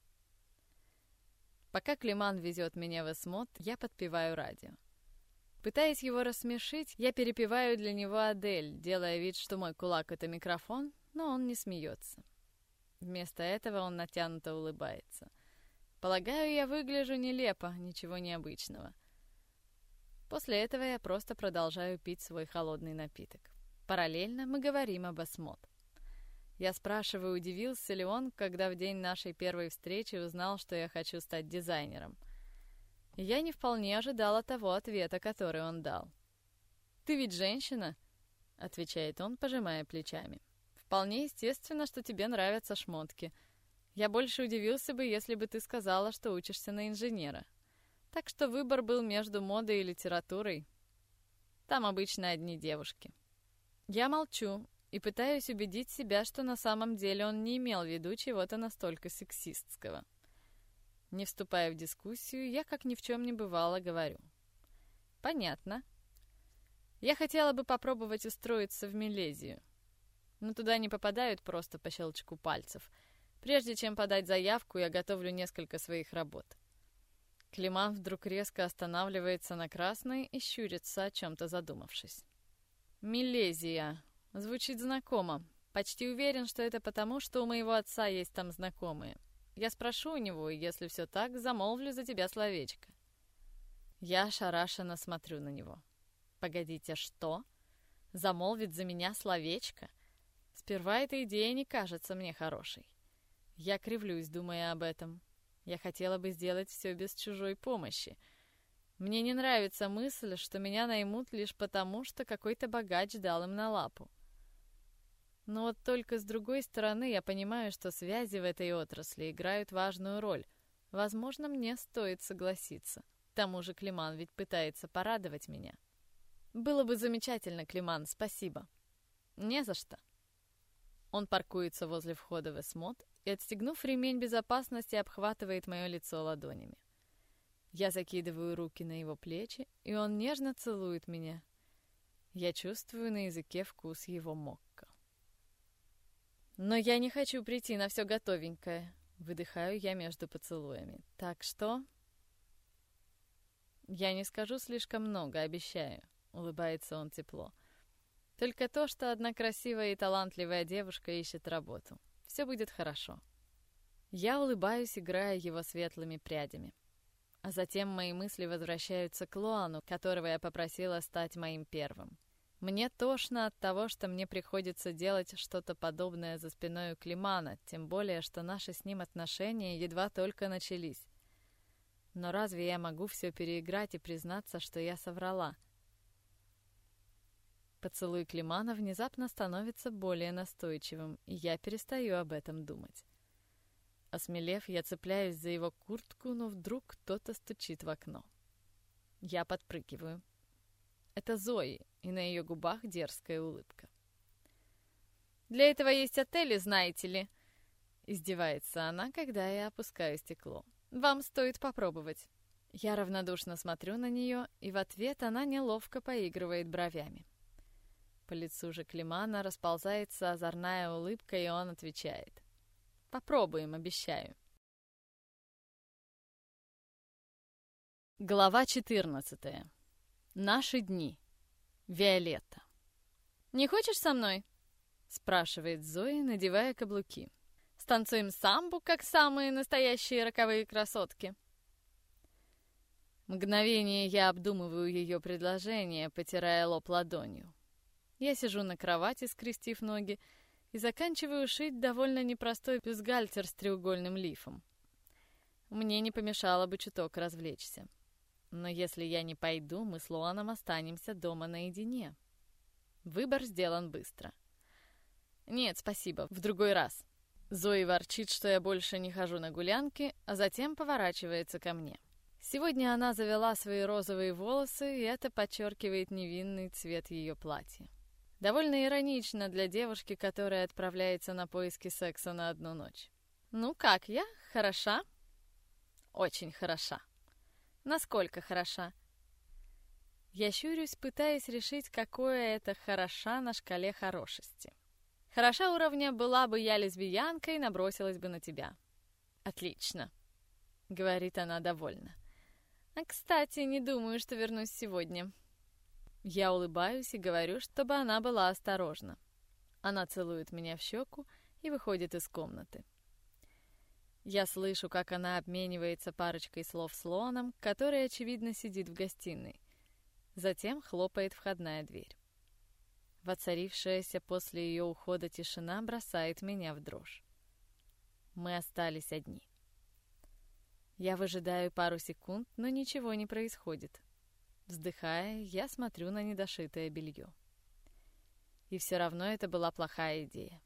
Пока Климан везет меня в Эсмод, я подпеваю радио. Пытаясь его рассмешить, я перепеваю для него Адель, делая вид, что мой кулак — это микрофон, но он не смеется. Вместо этого он натянуто улыбается. Полагаю, я выгляжу нелепо, ничего необычного. После этого я просто продолжаю пить свой холодный напиток. Параллельно мы говорим об Эсмод. Я спрашиваю, удивился ли он, когда в день нашей первой встречи узнал, что я хочу стать дизайнером. И я не вполне ожидала того ответа, который он дал. «Ты ведь женщина?» — отвечает он, пожимая плечами. «Вполне естественно, что тебе нравятся шмотки. Я больше удивился бы, если бы ты сказала, что учишься на инженера. Так что выбор был между модой и литературой. Там обычно одни девушки». Я молчу и пытаюсь убедить себя, что на самом деле он не имел в виду чего-то настолько сексистского. Не вступая в дискуссию, я, как ни в чем не бывало, говорю. «Понятно. Я хотела бы попробовать устроиться в Милезию. Но туда не попадают просто по щелчку пальцев. Прежде чем подать заявку, я готовлю несколько своих работ». Климан вдруг резко останавливается на красной и щурится, о чем-то задумавшись. «Милезия. Звучит знакомо. Почти уверен, что это потому, что у моего отца есть там знакомые. Я спрошу у него, и если все так, замолвлю за тебя словечко». Я ошарашенно смотрю на него. «Погодите, что? Замолвит за меня словечко? Сперва эта идея не кажется мне хорошей. Я кривлюсь, думая об этом. Я хотела бы сделать все без чужой помощи. Мне не нравится мысль, что меня наймут лишь потому, что какой-то богач дал им на лапу. Но вот только с другой стороны я понимаю, что связи в этой отрасли играют важную роль. Возможно, мне стоит согласиться. К тому же Климан ведь пытается порадовать меня. Было бы замечательно, Климан, спасибо. Не за что. Он паркуется возле входа в эсмод и, отстегнув ремень безопасности, обхватывает мое лицо ладонями. Я закидываю руки на его плечи, и он нежно целует меня. Я чувствую на языке вкус его мокко. Но я не хочу прийти на все готовенькое. Выдыхаю я между поцелуями. Так что... Я не скажу слишком много, обещаю. Улыбается он тепло. Только то, что одна красивая и талантливая девушка ищет работу. Все будет хорошо. Я улыбаюсь, играя его светлыми прядями. А затем мои мысли возвращаются к Лоану, которого я попросила стать моим первым. Мне тошно от того, что мне приходится делать что-то подобное за спиной у Климана, тем более, что наши с ним отношения едва только начались. Но разве я могу все переиграть и признаться, что я соврала? Поцелуй Климана внезапно становится более настойчивым, и я перестаю об этом думать. Осмелев, я цепляюсь за его куртку, но вдруг кто-то стучит в окно. Я подпрыгиваю. Это Зои, и на ее губах дерзкая улыбка. «Для этого есть отели, знаете ли?» Издевается она, когда я опускаю стекло. «Вам стоит попробовать». Я равнодушно смотрю на нее, и в ответ она неловко поигрывает бровями. По лицу же Климана расползается озорная улыбка, и он отвечает. «Попробуем, обещаю». Глава 14. Наши дни. Виолетта. «Не хочешь со мной?» — спрашивает Зои, надевая каблуки. «Станцуем самбу, как самые настоящие роковые красотки». Мгновение я обдумываю ее предложение, потирая лоб ладонью. Я сижу на кровати, скрестив ноги, и заканчиваю шить довольно непростой бюстгальтер с треугольным лифом. Мне не помешало бы чуток развлечься. Но если я не пойду, мы с Лоаном останемся дома наедине. Выбор сделан быстро. «Нет, спасибо, в другой раз». Зои ворчит, что я больше не хожу на гулянки, а затем поворачивается ко мне. Сегодня она завела свои розовые волосы, и это подчеркивает невинный цвет ее платья. Довольно иронично для девушки, которая отправляется на поиски секса на одну ночь. «Ну как я? Хороша?» «Очень хороша». «Насколько хороша?» Я щурюсь, пытаясь решить, какое это «хороша» на шкале хорошести. «Хороша уровня была бы я лесбиянкой, набросилась бы на тебя». «Отлично», — говорит она довольно. «А, кстати, не думаю, что вернусь сегодня». Я улыбаюсь и говорю, чтобы она была осторожна. Она целует меня в щеку и выходит из комнаты. Я слышу, как она обменивается парочкой слов с Лоаном, который, очевидно, сидит в гостиной. Затем хлопает входная дверь. Воцарившаяся после ее ухода тишина бросает меня в дрожь. Мы остались одни. Я выжидаю пару секунд, но ничего не происходит. Вздыхая, я смотрю на недошитое белье. И все равно это была плохая идея.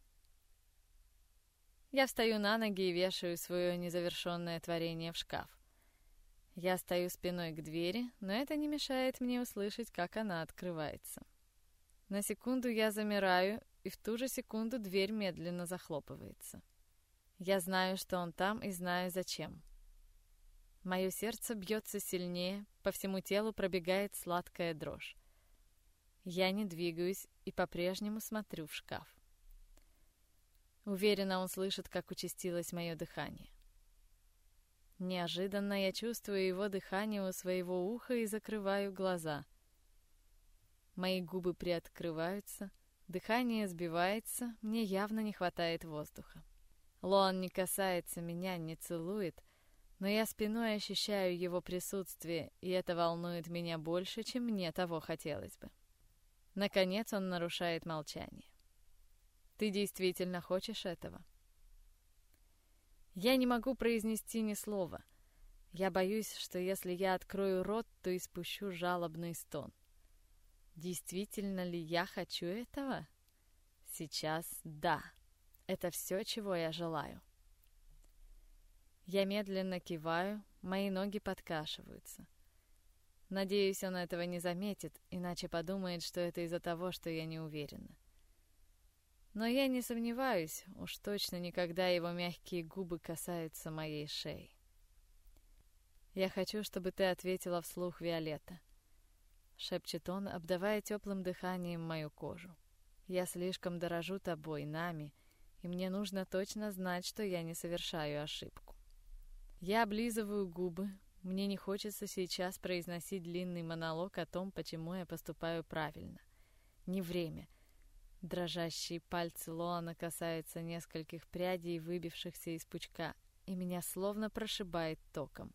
Я встаю на ноги и вешаю свое незавершенное творение в шкаф. Я стою спиной к двери, но это не мешает мне услышать, как она открывается. На секунду я замираю, и в ту же секунду дверь медленно захлопывается. Я знаю, что он там, и знаю, зачем. Мое сердце бьется сильнее, по всему телу пробегает сладкая дрожь. Я не двигаюсь и по-прежнему смотрю в шкаф. Уверена, он слышит, как участилось мое дыхание. Неожиданно я чувствую его дыхание у своего уха и закрываю глаза. Мои губы приоткрываются, дыхание сбивается, мне явно не хватает воздуха. Лоан не касается меня, не целует, но я спиной ощущаю его присутствие, и это волнует меня больше, чем мне того хотелось бы. Наконец он нарушает молчание. «Ты действительно хочешь этого?» Я не могу произнести ни слова. Я боюсь, что если я открою рот, то испущу жалобный стон. Действительно ли я хочу этого? Сейчас да. Это все, чего я желаю. Я медленно киваю, мои ноги подкашиваются. Надеюсь, он этого не заметит, иначе подумает, что это из-за того, что я не уверена. Но я не сомневаюсь, уж точно никогда его мягкие губы касаются моей шеи. «Я хочу, чтобы ты ответила вслух, Виолетта», — шепчет он, обдавая теплым дыханием мою кожу. «Я слишком дорожу тобой, нами, и мне нужно точно знать, что я не совершаю ошибку». Я облизываю губы, мне не хочется сейчас произносить длинный монолог о том, почему я поступаю правильно. Не время. Дрожащие пальцы Лоана касаются нескольких прядей, выбившихся из пучка, и меня словно прошибает током.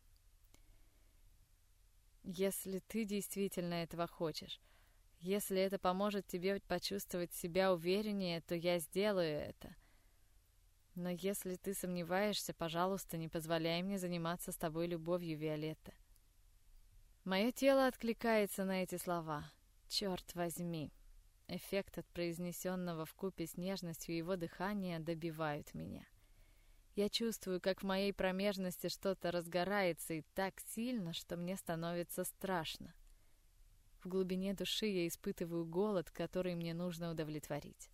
Если ты действительно этого хочешь, если это поможет тебе почувствовать себя увереннее, то я сделаю это. Но если ты сомневаешься, пожалуйста, не позволяй мне заниматься с тобой любовью, Виолетта. Мое тело откликается на эти слова. Черт возьми. Эффект от произнесенного вкупе с нежностью его дыхания добивают меня. Я чувствую, как в моей промежности что-то разгорается и так сильно, что мне становится страшно. В глубине души я испытываю голод, который мне нужно удовлетворить.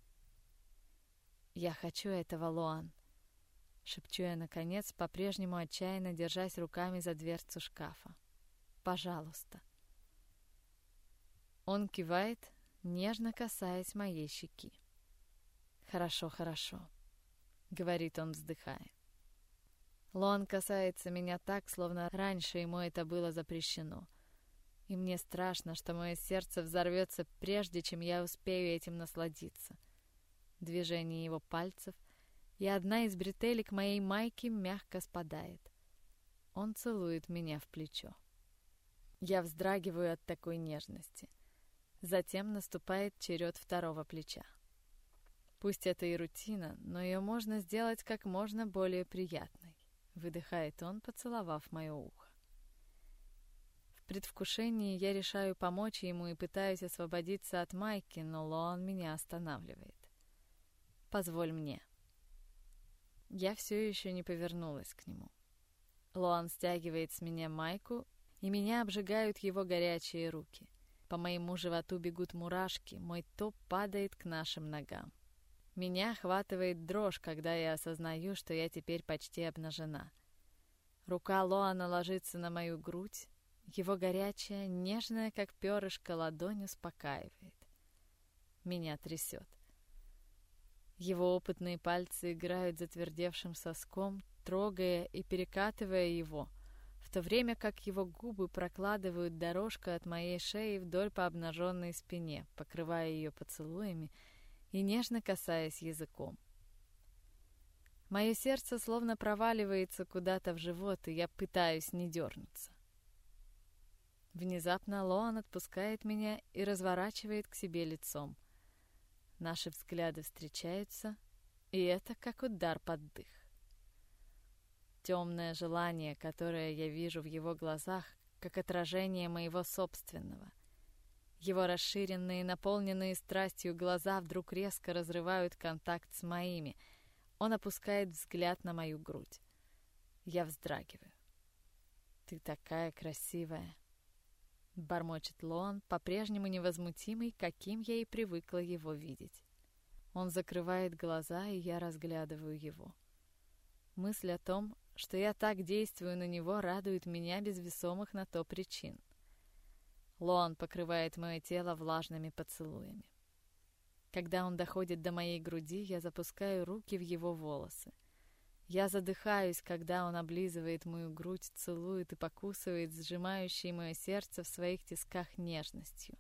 «Я хочу этого, Лоан», — шепчу я наконец, по-прежнему отчаянно держась руками за дверцу шкафа. «Пожалуйста». Он кивает, нежно касаясь моей щеки. «Хорошо, хорошо», — говорит он, вздыхая. Лоан касается меня так, словно раньше ему это было запрещено. И мне страшно, что мое сердце взорвется, прежде чем я успею этим насладиться. Движение его пальцев, и одна из бретелек моей майки мягко спадает. Он целует меня в плечо. Я вздрагиваю от такой нежности. Затем наступает черед второго плеча. Пусть это и рутина, но ее можно сделать как можно более приятной, выдыхает он, поцеловав мое ухо. В предвкушении я решаю помочь ему и пытаюсь освободиться от майки, но Лоан меня останавливает. «Позволь мне». Я все еще не повернулась к нему. Лоан стягивает с меня майку, и меня обжигают его горячие руки. По моему животу бегут мурашки, мой топ падает к нашим ногам. Меня охватывает дрожь, когда я осознаю, что я теперь почти обнажена. Рука Лоана ложится на мою грудь, его горячая, нежная, как перышко, ладонь успокаивает. Меня трясет. Его опытные пальцы играют затвердевшим соском, трогая и перекатывая его, в то время как его губы прокладывают дорожку от моей шеи вдоль по обнаженной спине, покрывая ее поцелуями и нежно касаясь языком. Мое сердце словно проваливается куда-то в живот, и я пытаюсь не дернуться. Внезапно Лоан отпускает меня и разворачивает к себе лицом. Наши взгляды встречаются, и это как удар под дых. Темное желание, которое я вижу в его глазах, как отражение моего собственного. Его расширенные, наполненные страстью глаза вдруг резко разрывают контакт с моими. Он опускает взгляд на мою грудь. Я вздрагиваю. «Ты такая красивая», — бормочет Лоан, по-прежнему невозмутимый, каким я и привыкла его видеть. Он закрывает глаза, и я разглядываю его. Мысль о том, что я так действую на него, радует меня без весомых на то причин. Лоан покрывает мое тело влажными поцелуями. Когда он доходит до моей груди, я запускаю руки в его волосы. Я задыхаюсь, когда он облизывает мою грудь, целует и покусывает сжимающее мое сердце в своих тисках нежностью.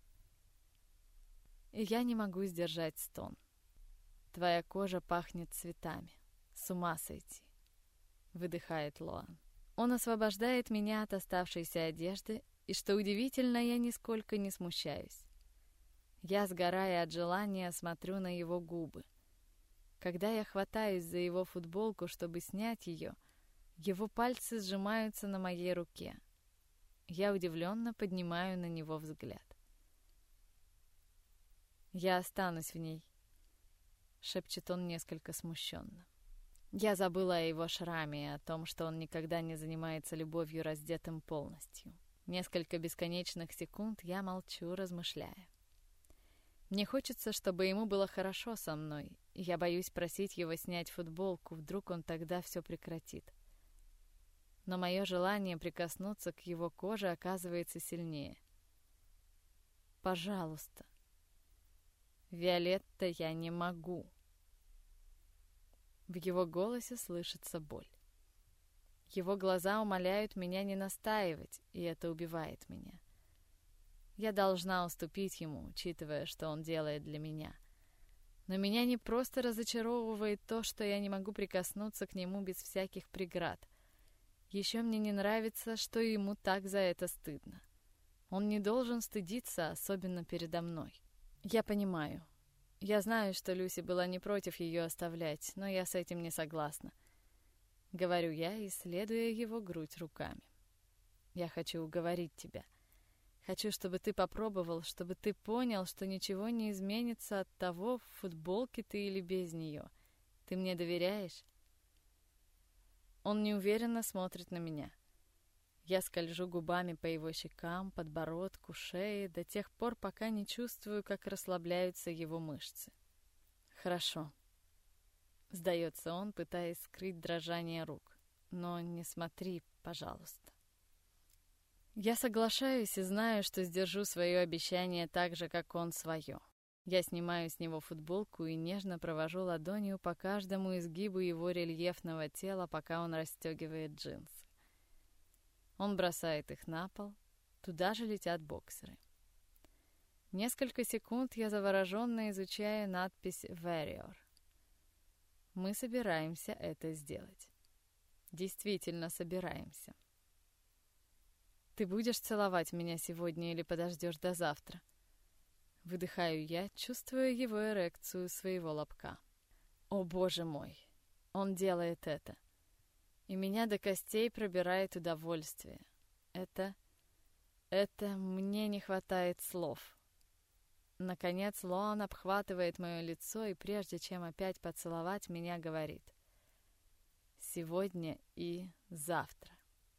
И я не могу сдержать стон. «Твоя кожа пахнет цветами. С ума сойти», — выдыхает Лоан. Он освобождает меня от оставшейся одежды, и, что удивительно, я нисколько не смущаюсь. Я, сгорая от желания, смотрю на его губы. Когда я хватаюсь за его футболку, чтобы снять ее, Его пальцы сжимаются на моей руке. Я удивленно поднимаю на него взгляд. «Я останусь в ней», — шепчет он несколько смущенно. Я забыла о его шраме и о том, что он никогда не занимается любовью раздетым полностью. Несколько бесконечных секунд я молчу, размышляя. Мне хочется, чтобы ему было хорошо со мной, и я боюсь просить его снять футболку, вдруг он тогда все прекратит. Но мое желание прикоснуться к его коже оказывается сильнее. «Пожалуйста, Виолетта, я не могу». В его голосе слышится боль. Его глаза умоляют меня не настаивать, и это убивает меня. Я должна уступить ему, учитывая, что он делает для меня. Но меня не просто разочаровывает то, что я не могу прикоснуться к нему без всяких преград. Еще мне не нравится, что ему так за это стыдно. Он не должен стыдиться, особенно передо мной. Я понимаю. Я знаю, что Люси была не против ее оставлять, но я с этим не согласна. Говорю я, исследуя его грудь руками. Я хочу уговорить тебя. Хочу, чтобы ты попробовал, чтобы ты понял, что ничего не изменится от того, в футболке ты или без нее. Ты мне доверяешь? Он неуверенно смотрит на меня. Я скольжу губами по его щекам, подбородку, шее, до тех пор, пока не чувствую, как расслабляются его мышцы. «Хорошо», — сдается он, пытаясь скрыть дрожание рук. «Но не смотри, пожалуйста». Я соглашаюсь и знаю, что сдержу свое обещание так же, как он свое. Я снимаю с него футболку и нежно провожу ладонью по каждому изгибу его рельефного тела, пока он расстегивает джинсы. Он бросает их на пол, туда же летят боксеры. Несколько секунд я завороженно изучаю надпись «Warrior». Мы собираемся это сделать. Действительно собираемся. «Ты будешь целовать меня сегодня или подождешь до завтра?» Выдыхаю я, чувствуя его эрекцию своего лобка. О, боже мой! Он делает это. И меня до костей пробирает удовольствие. Это мне не хватает слов. Наконец Лоан обхватывает мое лицо и, прежде чем опять поцеловать, меня говорит: «Сегодня и завтра».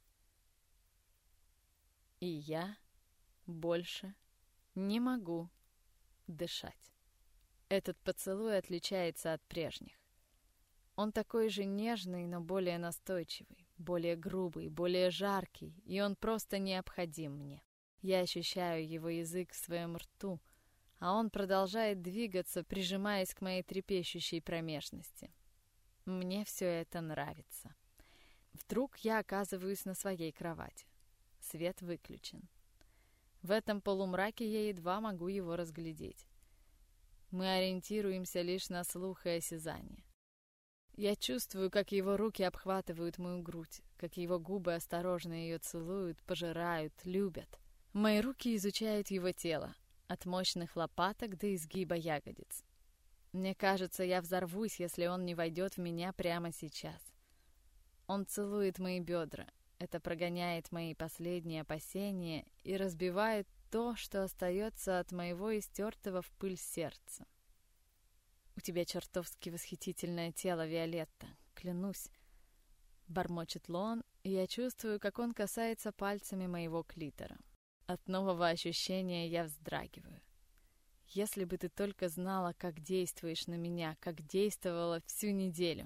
И я больше не могу дышать. Этот поцелуй отличается от прежних. Он такой же нежный, но более настойчивый, более грубый, более жаркий, и он просто необходим мне. Я ощущаю его язык в своем рту, а он продолжает двигаться, прижимаясь к моей трепещущей промежности. Мне все это нравится. Вдруг я оказываюсь на своей кровати. Свет выключен. В этом полумраке я едва могу его разглядеть. Мы ориентируемся лишь на слух и осязание. Я чувствую, как его руки обхватывают мою грудь, как его губы осторожно ее целуют, пожирают, любят. Мои руки изучают его тело, от мощных лопаток до изгиба ягодиц. Мне кажется, я взорвусь, если он не войдет в меня прямо сейчас. Он целует мои бедра. Это прогоняет мои последние опасения и разбивает то, что остается от моего истертого в пыль сердца. «У тебя чертовски восхитительное тело, Виолетта, клянусь», — бормочет Лоан, и я чувствую, как он касается пальцами моего клитора. От нового ощущения я вздрагиваю. Если бы ты только знала, как действуешь на меня, как действовала всю неделю.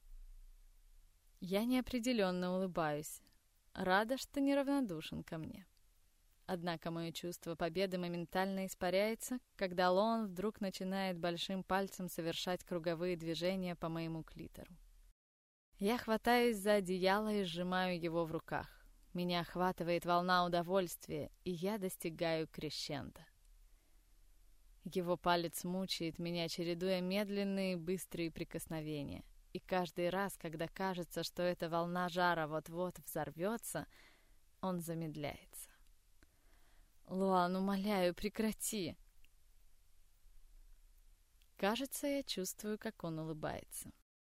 Я неопределенно улыбаюсь, рада, что неравнодушен ко мне. Однако мое чувство победы моментально испаряется, когда Лоан вдруг начинает большим пальцем совершать круговые движения по моему клитору. Я хватаюсь за одеяло и сжимаю его в руках. Меня охватывает волна удовольствия, и я достигаю крещендо. Его палец мучает меня, чередуя медленные и быстрые прикосновения. И каждый раз, когда кажется, что эта волна жара вот-вот взорвется, он замедляется. «Лоан, умоляю, прекрати!» Кажется, я чувствую, как он улыбается.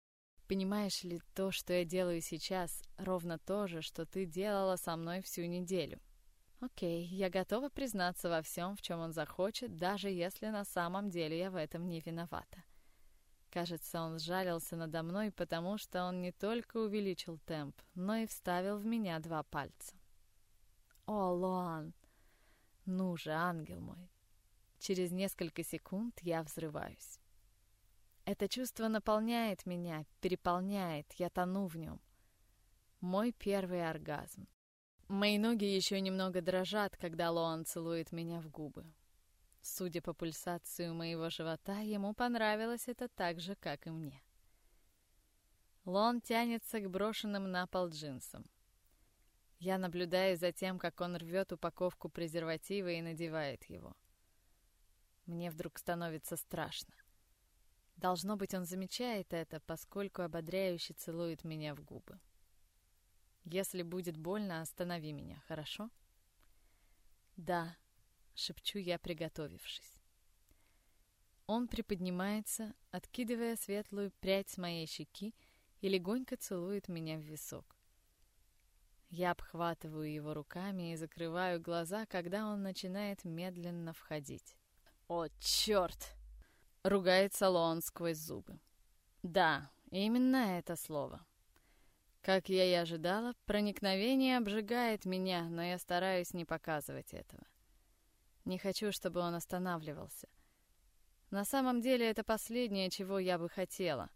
Понимаешь ли, то, что я делаю сейчас, ровно то же, что ты делала со мной всю неделю. Окей, я готова признаться во всем, в чем он захочет, даже если на самом деле я в этом не виновата. Кажется, он сжалился надо мной, потому что он не только увеличил темп, но и вставил в меня 2 пальца. О, Лоан! Ну же, ангел мой! Через несколько секунд я взрываюсь. Это чувство наполняет меня, переполняет, я тону в нем. Мой первый оргазм. Мои ноги еще немного дрожат, когда Лоан целует меня в губы. Судя по пульсации моего живота, ему понравилось это так же, как и мне. Лоан тянется к брошенным на пол джинсам. Я наблюдаю за тем, как он рвет упаковку презерватива и надевает его. Мне вдруг становится страшно. Должно быть, он замечает это, поскольку ободряюще целует меня в губы. Если будет больно, останови меня, хорошо? Да, шепчу я, приготовившись. Он приподнимается, откидывая светлую прядь с моей щеки и легонько целует меня в висок. Я обхватываю его руками и закрываю глаза, когда он начинает медленно входить. «О, черт!» — ругается Лоан сквозь зубы. Да, именно это слово. Как я и ожидала, проникновение обжигает меня, но я стараюсь не показывать этого. Не хочу, чтобы он останавливался. На самом деле это последнее, чего я бы хотела.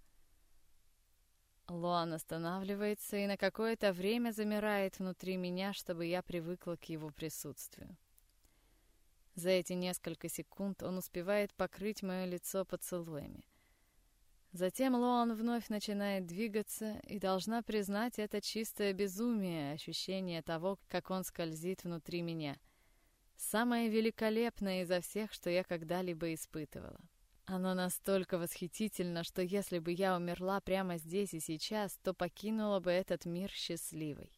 Лоан останавливается и на какое-то время замирает внутри меня, чтобы я привыкла к его присутствию. За эти несколько секунд он успевает покрыть мое лицо поцелуями. Затем Лоан вновь начинает двигаться, и должна признать, это чистое безумие, ощущение того, как он скользит внутри меня. Самое великолепное изо всех, что я когда-либо испытывала. Оно настолько восхитительно, что если бы я умерла прямо здесь и сейчас, то покинула бы этот мир счастливой.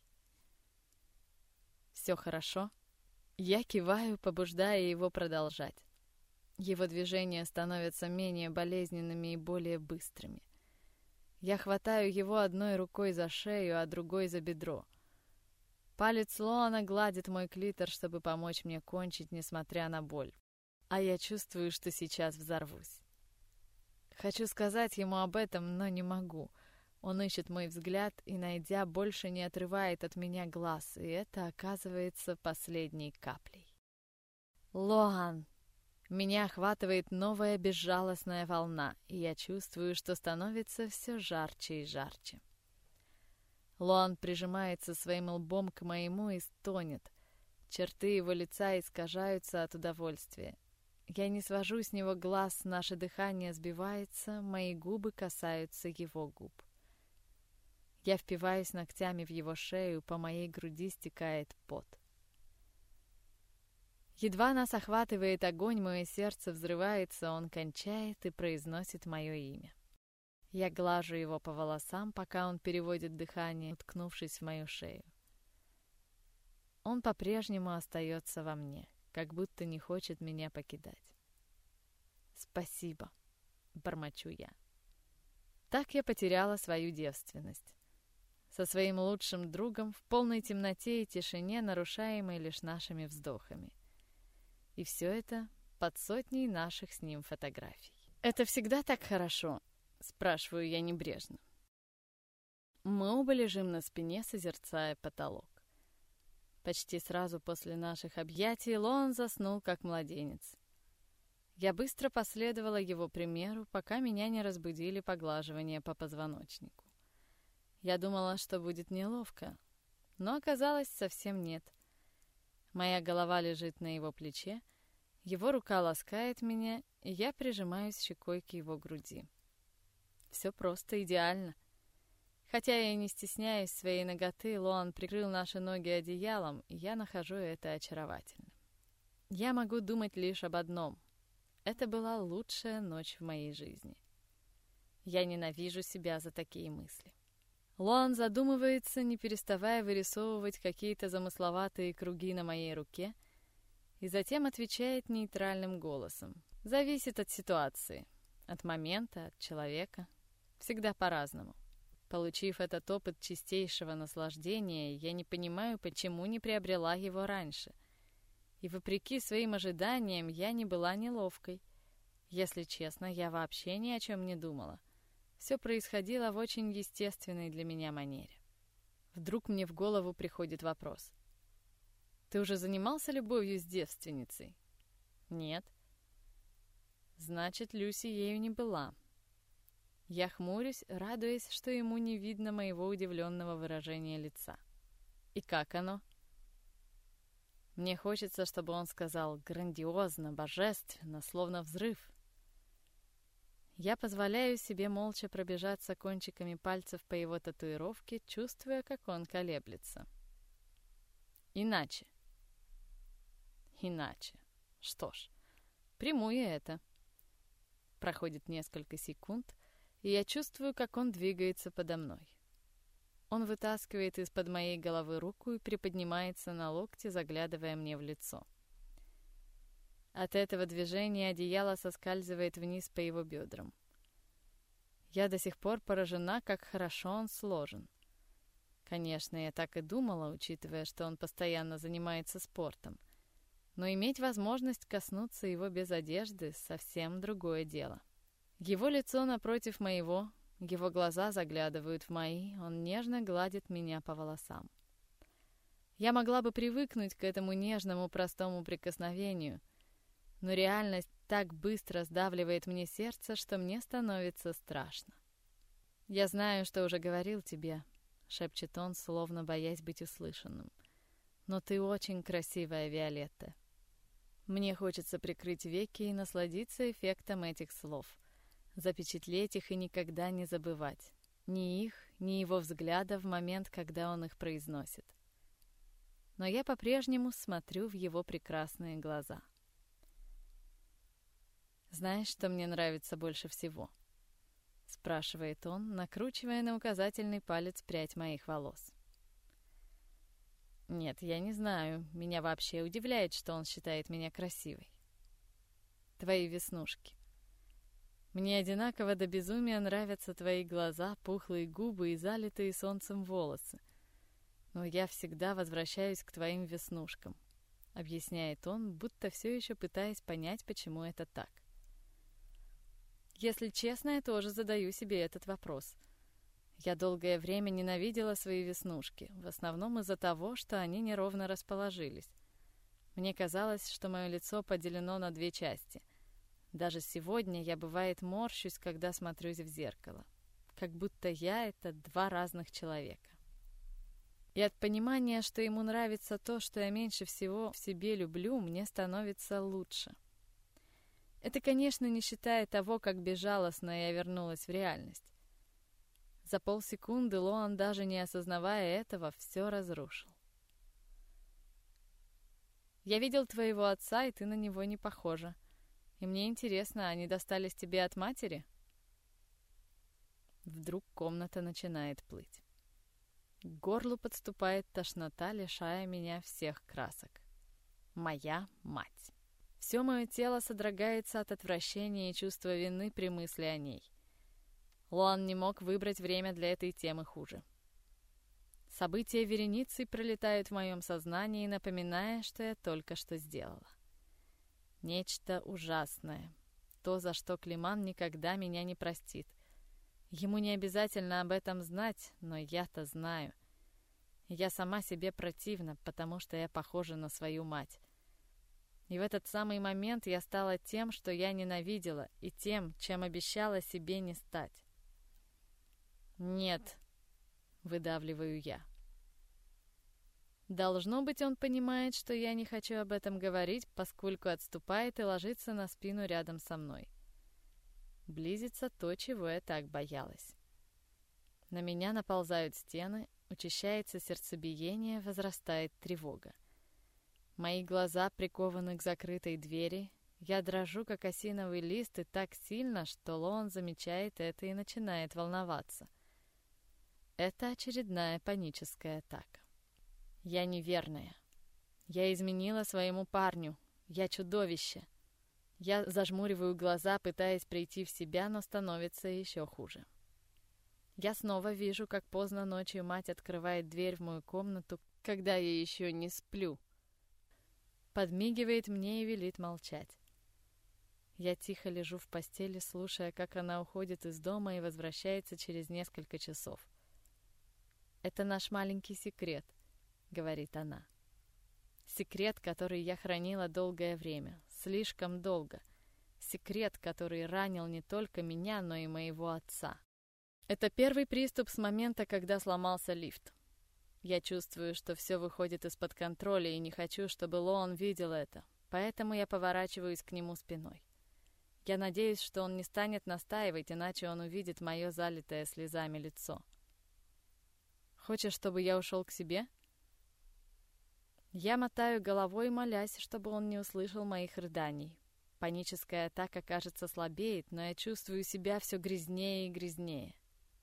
«Все хорошо?» Я киваю, побуждая его продолжать. Его движения становятся менее болезненными и более быстрыми. Я хватаю его одной рукой за шею, а другой за бедро. Палец Лоана гладит мой клитор, чтобы помочь мне кончить, несмотря на боль. А я чувствую, что сейчас взорвусь. Хочу сказать ему об этом, но не могу. Он ищет мой взгляд и, найдя, больше не отрывает от меня глаз, и это оказывается последней каплей. «Лоан!» Меня охватывает новая безжалостная волна, и я чувствую, что становится все жарче и жарче. Лоан прижимается своим лбом к моему и стонет. Черты его лица искажаются от удовольствия. Я не свожу с него глаз, наше дыхание сбивается, мои губы касаются его губ. Я впиваюсь ногтями в его шею, по моей груди стекает пот. Едва нас охватывает огонь, мое сердце взрывается, он кончает и произносит мое имя. Я глажу его по волосам, пока он переводит дыхание, уткнувшись в мою шею. Он по-прежнему остается во мне, как будто не хочет меня покидать. «Спасибо», — бормочу я. Так я потеряла свою девственность. Со своим лучшим другом в полной темноте и тишине, нарушаемой лишь нашими вздохами. И все это под сотней наших с ним фотографий. «Это всегда так хорошо?» — спрашиваю я небрежно. Мы оба лежим на спине, созерцая потолок. Почти сразу после наших объятий Лоан заснул, как младенец. Я быстро последовала его примеру, пока меня не разбудили поглаживания по позвоночнику. Я думала, что будет неловко, но оказалось, совсем нет. Моя голова лежит на его плече, его рука ласкает меня, и я прижимаюсь щекой к его груди. Все просто идеально. Хотя я и не стесняюсь своей наготы, Лоан прикрыл наши ноги одеялом, и я нахожу это очаровательным. Я могу думать лишь об одном. Это была лучшая ночь в моей жизни. Я ненавижу себя за такие мысли. Лоан задумывается, не переставая вырисовывать какие-то замысловатые круги на моей руке, и затем отвечает нейтральным голосом. Зависит от ситуации, от момента, от человека. Всегда по-разному. Получив этот опыт чистейшего наслаждения, я не понимаю, почему не приобрела его раньше. И вопреки своим ожиданиям я не была неловкой. Если честно, я вообще ни о чем не думала. Все происходило в очень естественной для меня манере. Вдруг мне в голову приходит вопрос. «Ты уже занимался любовью с девственницей?» «Нет». «Значит, Люси ею не была». Я хмурюсь, радуясь, что ему не видно моего удивленного выражения лица. «И как оно?» Мне хочется, чтобы он сказал грандиозно, божественно, словно взрыв. Я позволяю себе молча пробежаться кончиками пальцев по его татуировке, чувствуя, как он колеблется. Иначе. Что ж, приму я это. Проходит несколько секунд, и я чувствую, как он двигается подо мной. Он вытаскивает из-под моей головы руку и приподнимается на локте, заглядывая мне в лицо. От этого движения одеяло соскальзывает вниз по его бедрам. Я до сих пор поражена, как хорошо он сложен. Конечно, я так и думала, учитывая, что он постоянно занимается спортом. Но иметь возможность коснуться его без одежды — совсем другое дело. Его лицо напротив моего, его глаза заглядывают в мои, он нежно гладит меня по волосам. Я могла бы привыкнуть к этому нежному, простому прикосновению, но реальность так быстро сдавливает мне сердце, что мне становится страшно. «Я знаю, что уже говорил тебе», — шепчет он, словно боясь быть услышанным. «Но ты очень красивая, Виолетта». Мне хочется прикрыть веки и насладиться эффектом этих слов, запечатлеть их и никогда не забывать. Ни их, ни его взгляда в момент, когда он их произносит. Но я по-прежнему смотрю в его прекрасные глаза. «Знаешь, что мне нравится больше всего?» — спрашивает он, накручивая на указательный палец прядь моих волос. «Нет, я не знаю. Меня вообще удивляет, что он считает меня красивой. Твои веснушки. Мне одинаково до безумия нравятся твои глаза, пухлые губы и залитые солнцем волосы. Но я всегда возвращаюсь к твоим веснушкам», — объясняет он, будто все еще пытаясь понять, почему это так. Если честно, я тоже задаю себе этот вопрос. Я долгое время ненавидела свои веснушки, в основном из-за того, что они неровно расположились. Мне казалось, что мое лицо поделено на две части. Даже сегодня я, бывает, морщусь, когда смотрюсь в зеркало. Как будто я — это два разных человека. И от понимания, что ему нравится то, что я меньше всего в себе люблю, мне становится лучше. Это, конечно, не считая того, как безжалостно я вернулась в реальность. За полсекунды Лоан, даже не осознавая этого, все разрушил. «Я видел твоего отца, и ты на него не похожа. И мне интересно, они достались тебе от матери?» Вдруг комната начинает плыть. К горлу подступает тошнота, лишая меня всех красок. Моя мать. Все мое тело содрогается от отвращения и чувства вины при мысли о ней. Лоан не мог выбрать время для этой темы хуже. События вереницей пролетают в моем сознании, напоминая, что я только что сделала. Нечто ужасное. То, за что Климан никогда меня не простит. Ему не обязательно об этом знать, но я-то знаю. Я сама себе противна, потому что я похожа на свою мать. И в этот самый момент я стала тем, что я ненавидела, и тем, чем обещала себе не стать. «Нет», — выдавливаю я. Должно быть, он понимает, что я не хочу об этом говорить, поскольку отступает и ложится на спину рядом со мной. Близится то, чего я так боялась. На меня наползают стены, учащается сердцебиение, возрастает тревога. Мои глаза прикованы к закрытой двери, я дрожу, как осиновый лист, и так сильно, что Лоан замечает это и начинает волноваться. Это очередная паническая атака. Я неверная. Я изменила своему парню. Я чудовище. Я зажмуриваю глаза, пытаясь прийти в себя, но становится еще хуже. Я снова вижу, как поздно ночью мать открывает дверь в мою комнату, когда я еще не сплю. Подмигивает мне и велит молчать. Я тихо лежу в постели, слушая, как она уходит из дома и возвращается через несколько часов. «Это наш маленький секрет», — говорит она. Секрет, который я хранила долгое время, слишком долго. Секрет, который ранил не только меня, но и моего отца. Это первый приступ с момента, когда сломался лифт. Я чувствую, что все выходит из-под контроля, и не хочу, чтобы Лоан видел это, поэтому я поворачиваюсь к нему спиной. Я надеюсь, что он не станет настаивать, иначе он увидит мое залитое слезами лицо. «Хочешь, чтобы я ушел к себе?» Я мотаю головой, молясь, чтобы он не услышал моих рыданий. Паническая атака, кажется, слабеет, но я чувствую себя все грязнее и грязнее.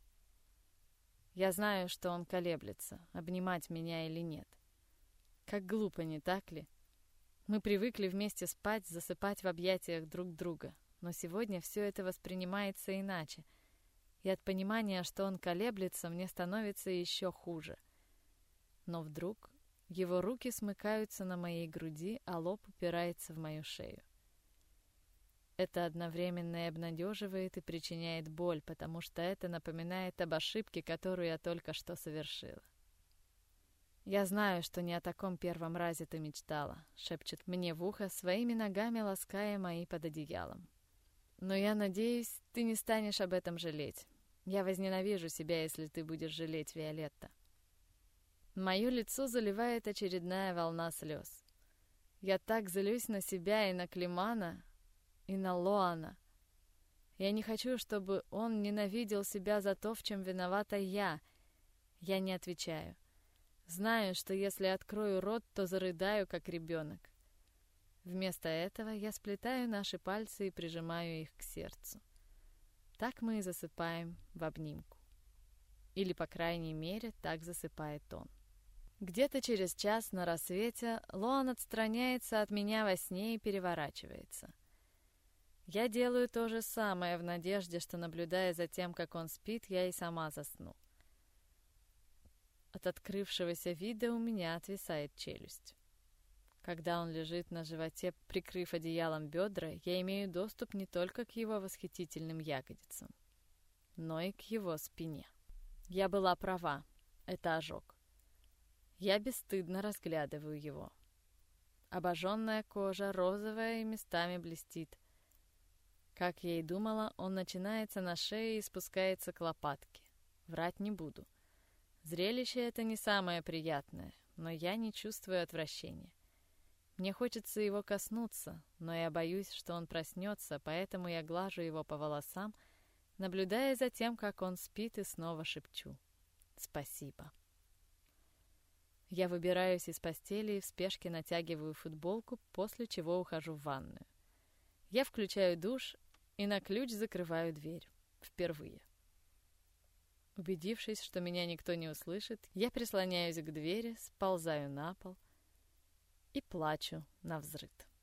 Я знаю, что он колеблется, обнимать меня или нет. Как глупо, не так ли? Мы привыкли вместе спать, засыпать в объятиях друг друга, но сегодня все это воспринимается иначе, и от понимания, что он колеблется, мне становится еще хуже. Но вдруг его руки смыкаются на моей груди, а лоб упирается в мою шею. Это одновременно и обнадеживает, и причиняет боль, потому что это напоминает об ошибке, которую я только что совершила. «Я знаю, что не о таком первом разе ты мечтала», — шепчет мне в ухо, своими ногами лаская мои под одеялом. «Но я надеюсь, ты не станешь об этом жалеть. Я возненавижу себя, если ты будешь жалеть, Виолетта». Мое лицо заливает очередная волна слез. Я так злюсь на себя и на Климана, и на Лоана. Я не хочу, чтобы он ненавидел себя за то, в чем виновата я. Я не отвечаю. Знаю, что если открою рот, то зарыдаю, как ребенок. Вместо этого я сплетаю наши пальцы и прижимаю их к сердцу. Так мы и засыпаем в обнимку. Или, по крайней мере, так засыпает он. Где-то через час на рассвете Лоан отстраняется от меня во сне и переворачивается. Я делаю то же самое в надежде, что, наблюдая за тем, как он спит, я и сама засну. От открывшегося вида у меня отвисает челюсть. Когда он лежит на животе, прикрыв одеялом бедра, я имею доступ не только к его восхитительным ягодицам, но и к его спине. Я была права. Это ожог. Я бесстыдно разглядываю его. Обожженная кожа, розовая и местами блестит. Как я и думала, он начинается на шее и спускается к лопатке. Врать не буду. Зрелище это не самое приятное, но я не чувствую отвращения. Мне хочется его коснуться, но я боюсь, что он проснется, поэтому я глажу его по волосам, наблюдая за тем, как он спит, и снова шепчу: «Спасибо». Я выбираюсь из постели и в спешке натягиваю футболку, после чего ухожу в ванную. Я включаю душ и на ключ закрываю дверь. Впервые. Убедившись, что меня никто не услышит, я прислоняюсь к двери, сползаю на пол и плачу навзрыд.